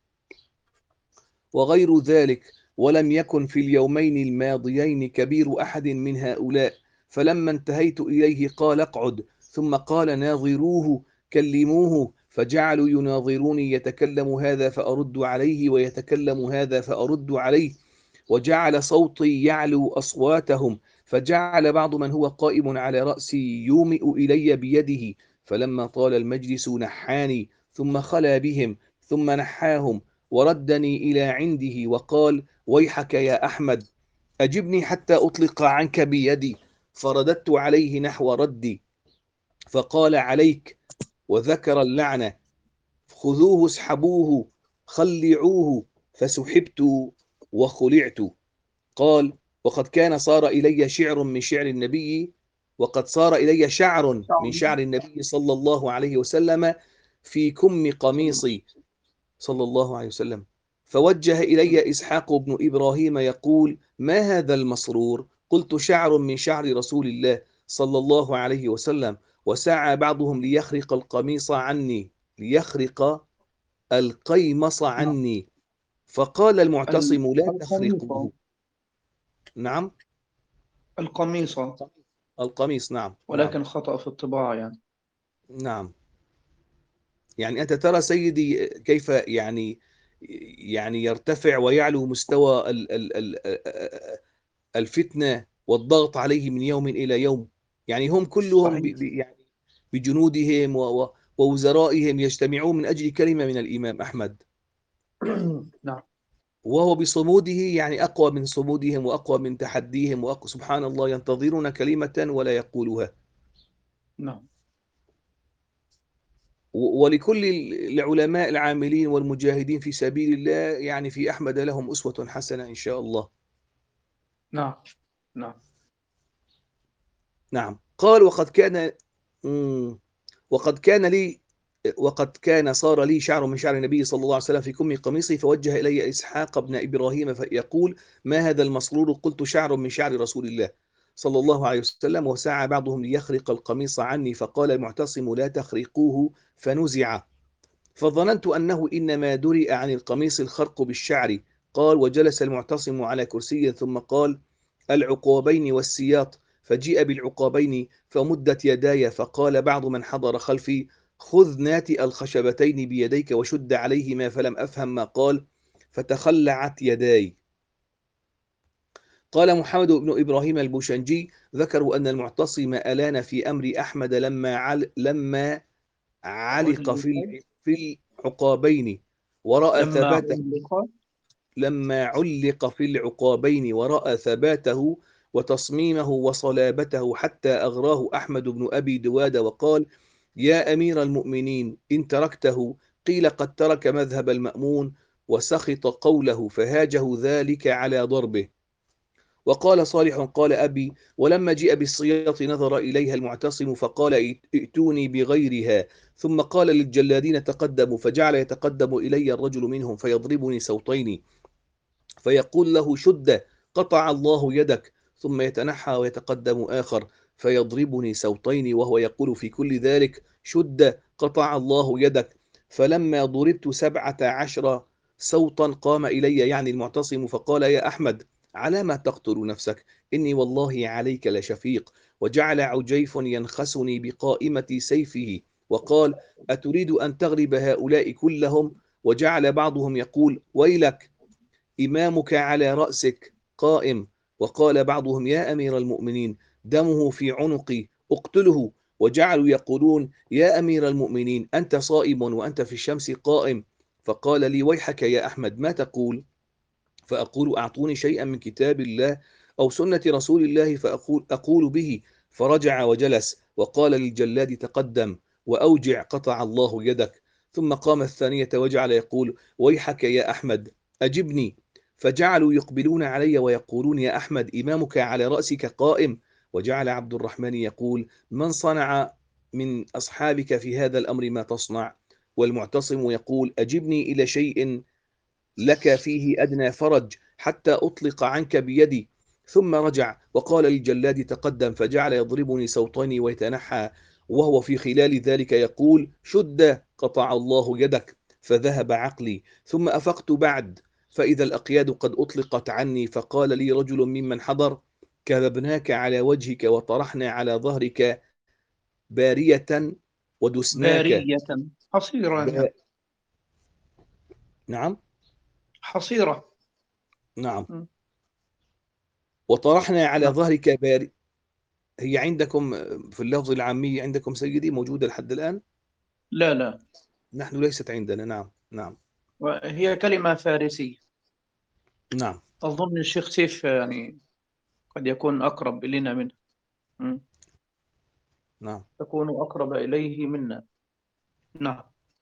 وغير ذلك، ولم يكن في اليومين الماضيين كبير أحد من هؤلاء. فلما انتهيت إليه قال اقعد، ثم قال ناظروه كلموه، فجعلوا يناظروني، يتكلم هذا فأرد عليه ويتكلم هذا فأرد عليه، وجعل صوتي يعلو أصواتهم، فجعل بعض من هو قائم على رأسي يومئ إلي بيده، فلما طال المجلس نحاني، ثم خلا بهم ثم نحاهم وردني إلى عنده وقال ويحك يا أحمد أجبني حتى أطلق عنك بيدي، فرددت عليه نحو ردي، فقال عليك، وذكر اللعنة، خذوه اسحبوه خلعوه، فسحبت وخلعت. قال وقد كان صار إلي شعر من شعر النبي وقد صار إلي شعر من شعر النبي صلى الله عليه وسلم في كم قميصي صلى الله عليه وسلم، فوجه إلي إسحاق بن إبراهيم يقول ما هذا المسرور؟ قلت شعر من شعر رسول الله صلى الله عليه وسلم، وسعى بعضهم ليخرق القميص عني ليخرق القيمص عني، فقال المعتصم لا تخرقوه. نعم القميصة، القميص، نعم نعم ولكن خطأ في الطباعة يعني. نعم. يعني أنت ترى سيدي كيف يعني يعني يرتفع ويعلو مستوى ال- ال- ال- الفتنة والضغط عليه من يوم إلى يوم. يعني هم كلهم ب- صحيح. ب- يعني بجنودهم و- و- ووزرائهم يجتمعون من أجل كلمة من الإمام أحمد، نعم. وهو بصموده يعني أقوى من صمودهم وأقوى من تحديهم وأقوى. سبحان الله، ينتظرون كلمة ولا يقولها. نعم. و- ولكل العلماء العاملين والمجاهدين في سبيل الله يعني في أحمد لهم أسوة حسنة إن شاء الله. نعم. نعم. نعم. قال وقد كان مم. وقد كان لي وقد كان صار لي شعر من شعر النبي صلى الله عليه وسلم في كم قميصي، فوجه إلي إسحاق بن إبراهيم فيقول ما هذا المسرور؟ قلت شعر من شعر رسول الله صلى الله عليه وسلم، وسعى بعضهم ليخرق القميص عني، فقال المعتصم لا تخرقوه، فنزع، فظننت أنه إنما درئ عن القميص الخرق بالشعر. قال وجلس المعتصم على كرسي ثم قال العقابين والسياط، فجيء بالعقابين فمدت يداي، فقال بعض من حضر خلفي خذ ناتئ الخشبتين بيديك وشد عليهما، فلم أفهم ما قال فتخلعت يداي. قال محمد بن إبراهيم البوشنجي ذكروا أن المعتصم ألان في أمر أحمد لما عل لما علق في في العقابين ورأى لما ثباته علق لما علق في العقابين ورأى ثباته وتصميمه وصلابته حتى أغراه أحمد بن أبي دواد وقال يا أمير المؤمنين إن تركته قيل قد ترك مذهب المأمون، وسخط قوله فهاجه ذلك على ضربه. وقال صالح قال أبي ولما جيء بالصياط نظر إليها المعتصم فقال ائتوني بغيرها، ثم قال للجلادين تقدموا، فجعل يتقدم إلي الرجل منهم فيضربني سوطين فيقول له شد قطع الله يدك، ثم يتنحى ويتقدم آخر فيضربني سوطين وهو يقول في كل ذلك شد قطع الله يدك. فلما ضربت سبعة عشر صوتا قام إلي يعني المعتصم فقال يا أحمد على ما تقتل نفسك إني والله عليك لشفيق. وجعل عجيف ينخسني بقائمة سيفه وقال أتريد أن تغلب هؤلاء كلهم؟ وجعل بعضهم يقول ويلك إمامك على رأسك قائم. وقال بعضهم يا أمير المؤمنين دمه في عنقي اقتله. وجعلوا يقولون يا أمير المؤمنين أنت صائم وأنت في الشمس قائم. فقال لي ويحك يا أحمد ما تقول؟ فأقول أعطوني شيئا من كتاب الله أو سنة رسول الله فأقول أقول به. فرجع وجلس وقال للجلاد تقدم وأوجع قطع الله يدك. ثم قام الثانية وجعل يقول ويحك يا أحمد أجبني. فجعلوا يقبلون علي ويقولون يا أحمد إمامك على رأسك قائم. وجعل عبد الرحمن يقول من صنع من أصحابك في هذا الأمر ما تصنع؟ والمعتصم يقول أجبني إلى شيء لك فيه أدنى فرج حتى أطلق عنك بيدي. ثم رجع وقال للجلاد تقدم فجعل يضربني صوتين ويتنحى وهو في خلال ذلك يقول شد قطع الله يدك. فذهب عقلي ثم أفقت بعد فإذا الأقياد قد أطلقت عني. فقال لي رجل ممن حضر كذبناك على وجهك وطرحنا على ظهرك بارية ودسناك. بارية حصيرة ب... يعني. نعم حصيرة. نعم م. وطرحنا على نعم. ظهرك بارية. هي عندكم في اللفظ العامي عندكم سيدي موجودة لحد الآن؟ لا لا، نحن ليست عندنا. نعم نعم وهي كلمة فارسية. نعم أظن الشيخ سيف يعني قد يكون أقرب إلينا منه. م. نعم تكون أقرب إليه منا. نعم.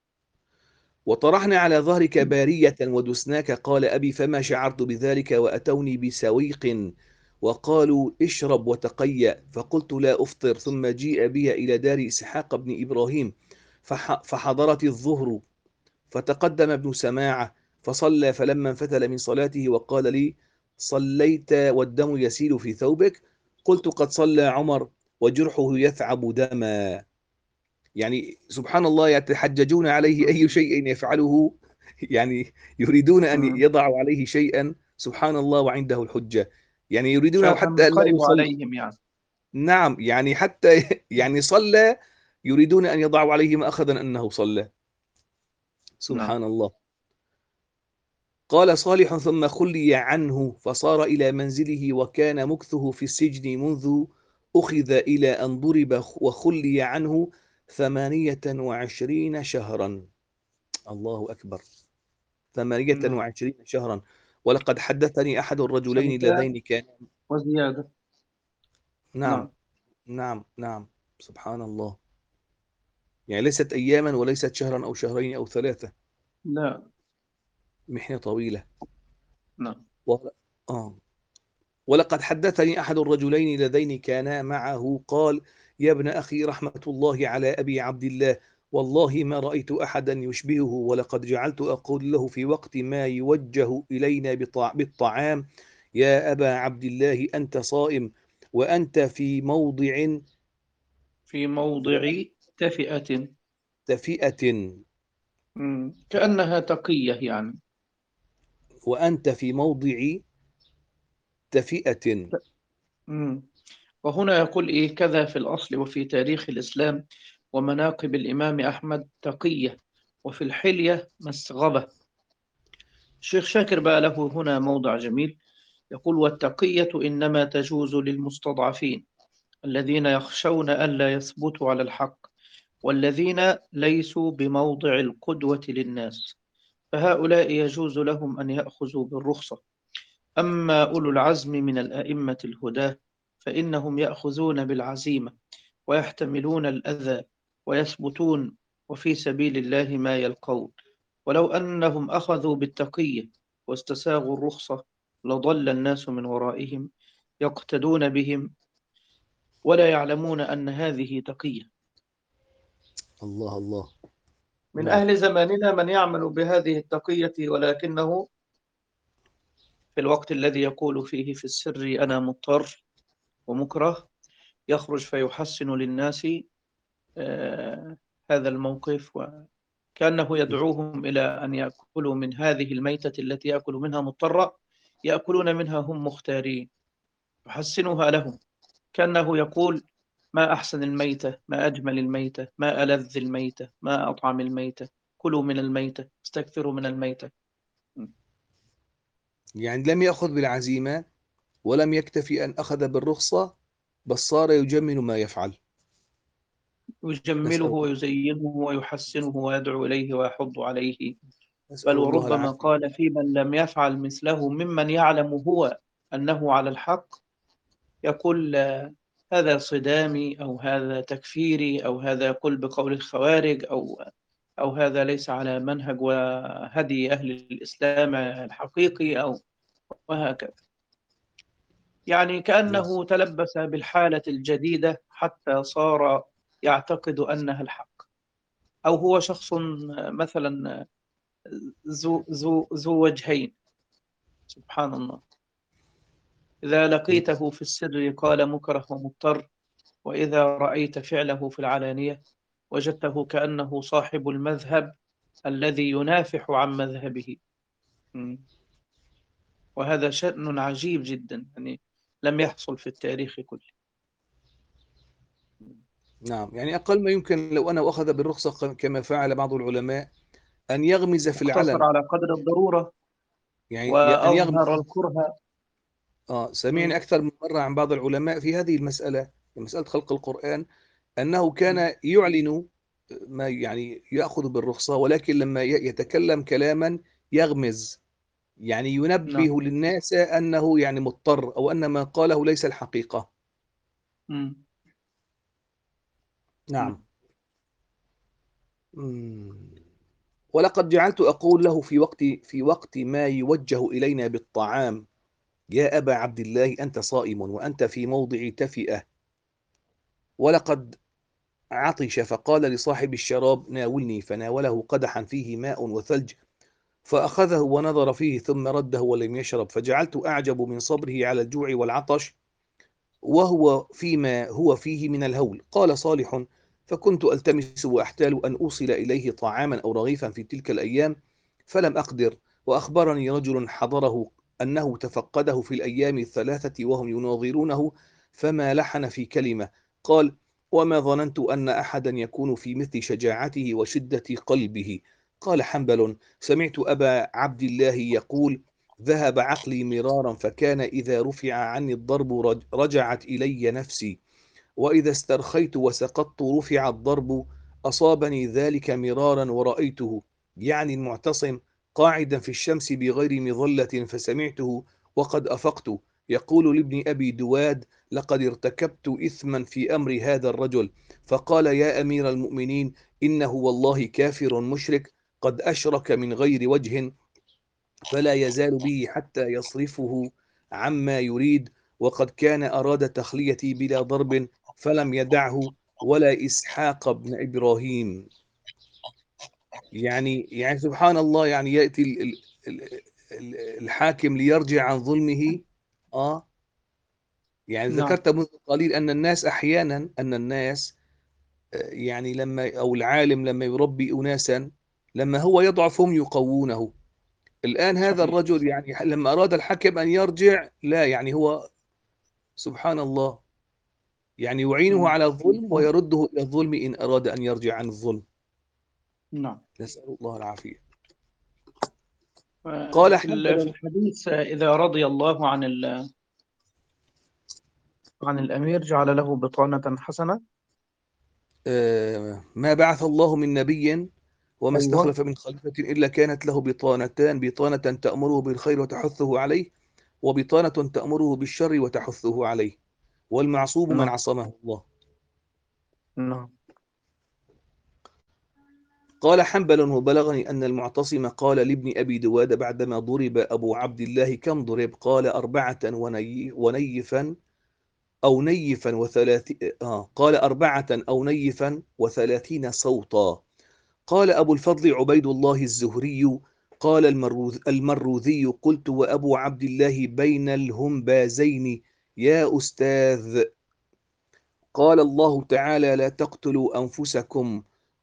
وطرحنا على ظهرك بارية ودسناك. قال أبي فما شعرت بذلك وأتوني بسويق وقالوا اشرب وتقيأ. فقلت لا أفطر. ثم جيء بي إلى دار إسحاق بن إبراهيم فح فحضرت الظهر فتقدم ابن سماعة فصلى. فلما انفتل من صلاته وقال لي صليت والدم يسيل في ثوبك؟ قلت قد صلى عمر وجرحه يثعب دما. يعني سبحان الله يتحججون عليه أي شيء يفعله يعني يريدون أن م. يضعوا عليه شيئا سبحان الله وعنده الحجة. يعني يريدونه حتى أن لا فتنقلب يصلي. عليهم يعني. نعم يعني حتى يعني صلى يريدون أن يضعوا عليه مأخذا أنه صلى. نعم. سبحان الله. قال صالح ثم خلي عنه فصار إلى منزله وكان مكثه في السجن منذ أخذ إلى أن ضرب وخلي عنه ثمانية وعشرين شهرا. الله أكبر ثمانية نعم. وعشرين شهرا. ولقد حدثني أحد الرجلين سنتان اللذين كان وزيادة. نعم نعم. نعم نعم سبحان الله. يعني ليست أياما وليست شهرا أو شهرين أو ثلاثة. لا. محنة طويلة. نعم. و... آه. ولقد حدثني أحد الرجلين اللذين كانا معه قال يا ابن أخي رحمة الله على أبي عبد الله والله ما رأيت أحدا يشبهه. ولقد جعلت أقول له في وقت ما يوجه إلينا بطع... بالطعام يا أبا عبد الله أنت صائم وأنت في موضع في موضع تفئة. تفئة م. كأنها تقية يعني. وأنت في موضع تفئة. م. وهنا يقول إيه كذا في الأصل وفي تاريخ الإسلام ومناقب الإمام أحمد تقية وفي الحلية مسغبة. الشيخ شاكر بقى له هنا موضع جميل يقول والتقية إنما تجوز للمستضعفين الذين يخشون ألا يثبتوا على الحق والذين ليسوا بموضع القدوة للناس فهؤلاء يجوز لهم أن يأخذوا بالرخصة. أما أولو العزم من الأئمة الهداة فإنهم يأخذون بالعزيمة ويحتملون الأذى ويثبتون وفي سبيل الله ما يلقون. ولو أنهم أخذوا بالتقية واستساغوا الرخصة لضل الناس من ورائهم يقتدون بهم ولا يعلمون أن هذه تقية. الله الله. من نعم أهل زماننا من يعمل بهذه التقية ولكنه في الوقت الذي يقول فيه في السر أنا مضطر ومكره يخرج فيحسن للناس آه هذا الموقف، وكأنه يدعوهم إلى أن يأكلوا من هذه الميتة التي يأكل منها مضطرا، يأكلون منها هم مختارين، يحسنها لهم، كأنه يقول: ما أحسن الميتة، ما أجمل الميتة، ما ألذ الميتة، ما أطعم الميتة، كلوا من الميتة، استكثروا من الميتة. يعني لم يأخذ بالعزيمة ولم يكتفي أن أخذ بالرخصة، بل صار يجمل ما يفعل. يجمله نسأل ويزينه ويحسنه ويدعو إليه ويحض عليه، نسأل بل الله وربما العافية. قال في من لم يفعل مثله ممن يعلم هو أنه على الحق، يقول: آه، هذا صدامي، أو هذا تكفيري، أو هذا يقول بقول الخوارج، أو أو هذا ليس على منهج وهدي أهل الإسلام الحقيقي، أو وهكذا. يعني كأنه تلبس بالحالة الجديدة حتى صار يعتقد أنها الحق، أو هو شخص مثلا ذو ذو ذو وجهين. سبحان الله. إذا لقيته في السر قال مكره ومضطر، وإذا رأيت فعله في العلانية وجدته كأنه صاحب المذهب الذي ينافح عن مذهبه. م. وهذا شأن عجيب جدا، يعني لم يحصل في التاريخ كله. نعم، يعني أقل ما يمكن لو أنا أخذ بالرخصة كما فعل بعض العلماء أن يغمز في اقتصر العلن، على قدر الضرورة يعني أن يغمز. وأظهر الكره. آه م. سمعني أكثر من مرة عن بعض العلماء في هذه المسألة، في مسألة خلق القرآن، أنه م. كان يعلن ما يعني يأخذ بالرخصة، ولكن لما ي- يتكلم كلاما يغمز، يعني نعم. ينبه للناس أنه يعني مضطر، أو أن ما قاله ليس الحقيقة. م. م. نعم. مم. ولقد جعلت أقول له في وقت في وقت ما يوجه إلينا بالطعام: يا أبا عبد الله، أنت صائم وأنت في موضع تفئة. ولقد عطش فقال لصاحب الشراب: ناولني، فناوله قدحا فيه ماء وثلج، فأخذه ونظر فيه ثم رده ولم يشرب، فجعلت أعجب من صبره على الجوع والعطش وهو فيما هو فيه من الهول. قال صالح: فكنت ألتمس وأحتال أن أوصل إليه طعاما أو رغيفا في تلك الأيام فلم أقدر، وأخبرني رجل حضره أنه تفقده في الأيام الثلاثة وهم يناظرونه فما لحن في كلمة. قال: وما ظننت أن أحدا يكون في مثل شجاعته وشدة قلبه. قال حنبل: سمعت أبا عبد الله يقول: ذهب عقلي مرارا، فكان إذا رفع عني الضرب رجعت إلي نفسي، وإذا استرخيت وسقطت رفع الضرب، أصابني ذلك مرارا ورأيته، يعني المعتصم، قاعدا في الشمس بغير مظلة فسمعته وقد أفقت يقول لابن أبي دواد: لقد ارتكبت إثما في أمر هذا الرجل. فقال: يا أمير المؤمنين، إنه والله كافر مشرك قد أشرك من غير وجه، فلا يزال به حتى يصرفه عما يريد، وقد كان أراد تخليتي بلا ضرب فلم يدعه، ولا إسحاق بن إبراهيم. يعني يعني سبحان الله، يعني يأتي ال- ال- ال- الحاكم ليرجع عن ظلمه. آه يعني نعم. ذكرت منذ قليل أن الناس أحيانا أن الناس آه، يعني لما أو العالم لما يربي أناسا لما هو يضعف هم يقوونه. الآن هذا صحيح. الرجل يعني لما أراد الحكم أن يرجع، لا، يعني هو سبحان الله، يعني يعينه م. على الظلم ويرده إلى الظلم إن أراد أن يرجع عن الظلم. نعم. نسأل الله العافية. قال في ال- في حنبل: الحديث إذا رضي الله عن ال- عن الأمير جعل له بطانة حسنة. آه، ما بعث الله من نبي وما أيوه. استخلف من خليفة إلا كانت له بطانتان: بطانة تأمره بالخير وتحثه عليه، وبطانة تأمره بالشر وتحثه عليه، والمعصوم من نعم. عصمه الله. نعم. قال حنبل: وبلغني أن المعتصم قال لابن أبي دواد بعدما ضرب أبو عبد الله: كم ضرب؟ قال: أربعة وني ونيفا أو نيفا وثلاث آه قال: أربعة أو نيفا وثلاثين صوتا. قال أبو الفضل عبيد الله الزهري: قال المروذ المروذي: قلت وأبو عبد الله بين الهمبازين يا أستاذ. قال الله تعالى: لا تقتلوا أنفسكم،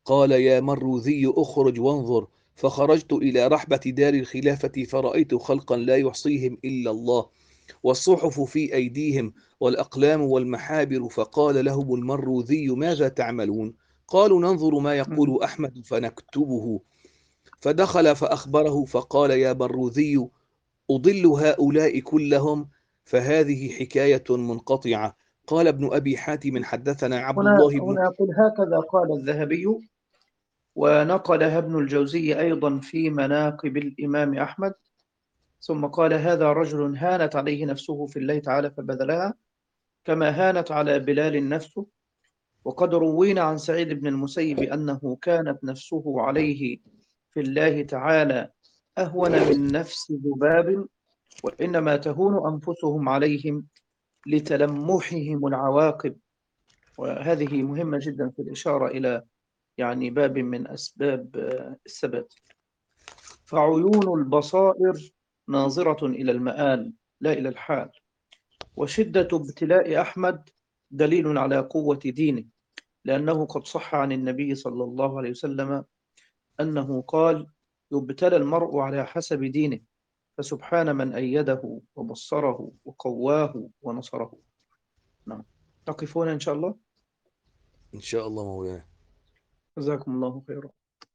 قال يا مروذي اخرج وانظر، فخرجت إلى رحبة دار الخلافة فرأيت خلقا لا يحصيهم إلا الله، والصحف في أيديهم والأقلام والمحابر، فقال لهم المروذي ماذا تعملون؟ قالوا ننظر ما مم. يقول أحمد فنكتبه. فدخل فأخبره فقال يا مروذي أضل هؤلاء كلهم، فهذه حكاية منقطعة. قال ابن أبي حاتم حدثنا عبد هنا الله بن هنا يقول هكذا قال الذهبي، ونقلها ابن الجوزي أيضا في مناقب الإمام أحمد، ثم قال هذا رجل هانت عليه نفسه في الله تعالى فبذلها، كما هانت على بلال نفسه. وقد روينا عن سعيد بن المسيب أنه كانت نفسه عليه في الله تعالى أهون من نفس ذباب، وإنما تهون أنفسهم عليهم لتلمحهم العواقب. وهذه مهمة جدا في الإشارة إلى يعني باب من أسباب آه، الثبات. فعيون البصائر ناظرة إلى المآل لا إلى الحال. وشدة ابتلاء أحمد دليل على قوة دينه، لأنه قد صح عن النبي صلى الله عليه وسلم أنه قال يبتلى المرء على حسب دينه، فسبحان من أيده وبصره وقواه ونصره. نعم، تقفون إن شاء الله. إن شاء الله مولانا. جزاكم الله خيرا.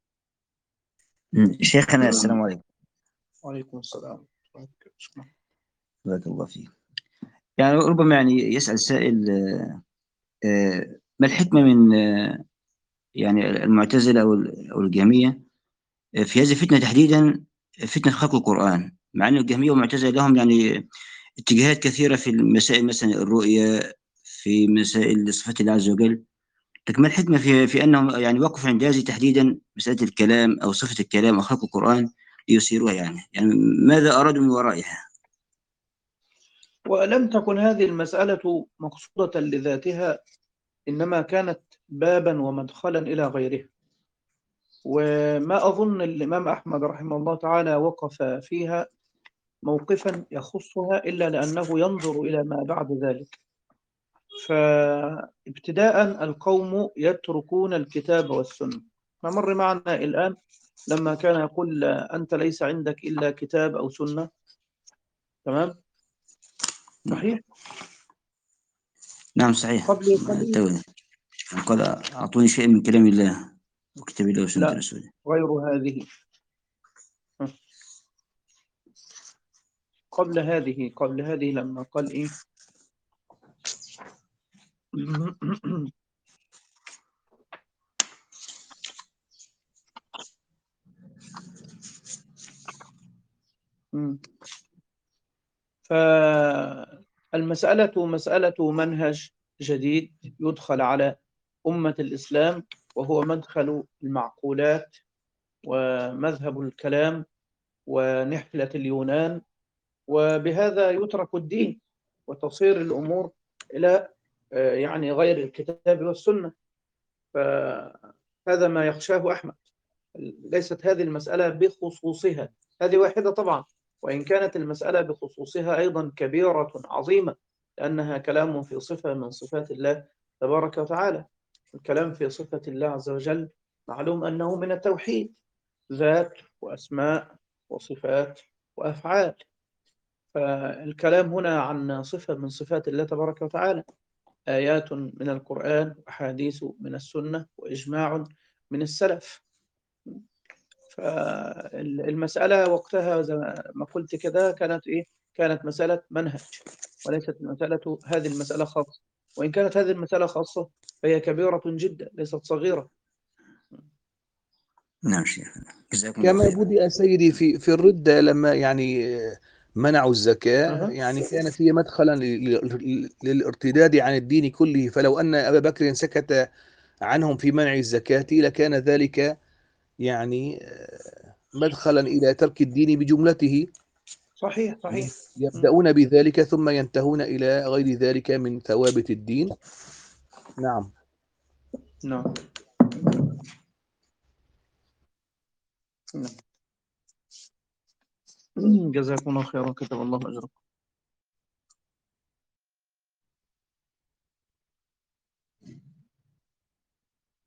شيخنا السلام عليكم. وعليكم السلام. شكرا. بارك الله فيك. يعني ربما يعني يسأل سائل آه، ما الحكمة من آه، يعني المعتزلة أو أو الجهمية في هذه الفتنة تحديدا، فتنة خلق القرآن، مع أن الجهمية والمعتزلة لهم يعني اتجاهات كثيرة في المسائل، مثلا الرؤية، في مسائل صفات الله عز وجل. لكن ما الحكمة في في أنهم يعني وقفوا عند هذه تحديدا، مسألة الكلام أو صفة الكلام أو خلق القرآن ليصيروها، يعني يعني ماذا أرادوا من ورائها؟ ولم تكن هذه المسألة مقصودة لذاتها، إنما كانت بابا ومدخلا إلى غيرها. وما أظن الإمام أحمد رحمه الله تعالى وقف فيها موقفا يخصها إلا لأنه ينظر إلى ما بعد ذلك. فابتداء القوم يتركون الكتاب والسنة، فمر معنا الآن لما كان يقول أنت ليس عندك إلا كتاب أو سنة. تمام، صحيح. نعم صحيح. قبل قليل قال أعطوني شيء من كلام الله وكتاب الله وسنة لا رسوله. غير هذه. قبل هذه قبل هذه لما قال إيه فالمسألة مسألة منهج جديد يدخل على أمة الإسلام، وهو مدخل المعقولات ومذهب الكلام ونحلة اليونان، وبهذا يترك الدين وتصير الأمور إلى يعني غير الكتاب والسنة. فهذا ما يخشاه أحمد. ليست هذه المسألة بخصوصها، هذه واحدة طبعا، وإن كانت المسألة بخصوصها أيضا كبيرة عظيمة، لأنها كلام في صفة من صفات الله تبارك وتعالى. الكلام في صفة الله عز وجل معلوم أنه من التوحيد، ذات وأسماء وصفات وأفعال. فالكلام هنا عن صفة من صفات الله تبارك وتعالى، آيات من القرآن وأحاديث من السنة وإجماع من السلف. فالمسألة وقتها زي ما قلت كده كانت إيه؟ كانت مسألة منهج، وليست مسألة هذه المسألة خاصة. وإن كانت هذه المسألة خاصة فهي كبيرة جدا ليست صغيرة. نعم شيخ، جزاكم الله كما خيرا. بدأ سيدي في في الردة لما يعني منعوا الزكاة، أه. يعني كانت هي مدخلا لل- للارتداد عن الدين كله. فلو أن أبا بكر سكت عنهم في منع الزكاة لكان ذلك يعني مدخلا إلى ترك الدين بجملته. صحيح صحيح. يبدأون بذلك ثم ينتهون إلى غير ذلك من ثوابت الدين. نعم. نعم. نعم. جزاكم الله خيرا، كتب الله أجركم.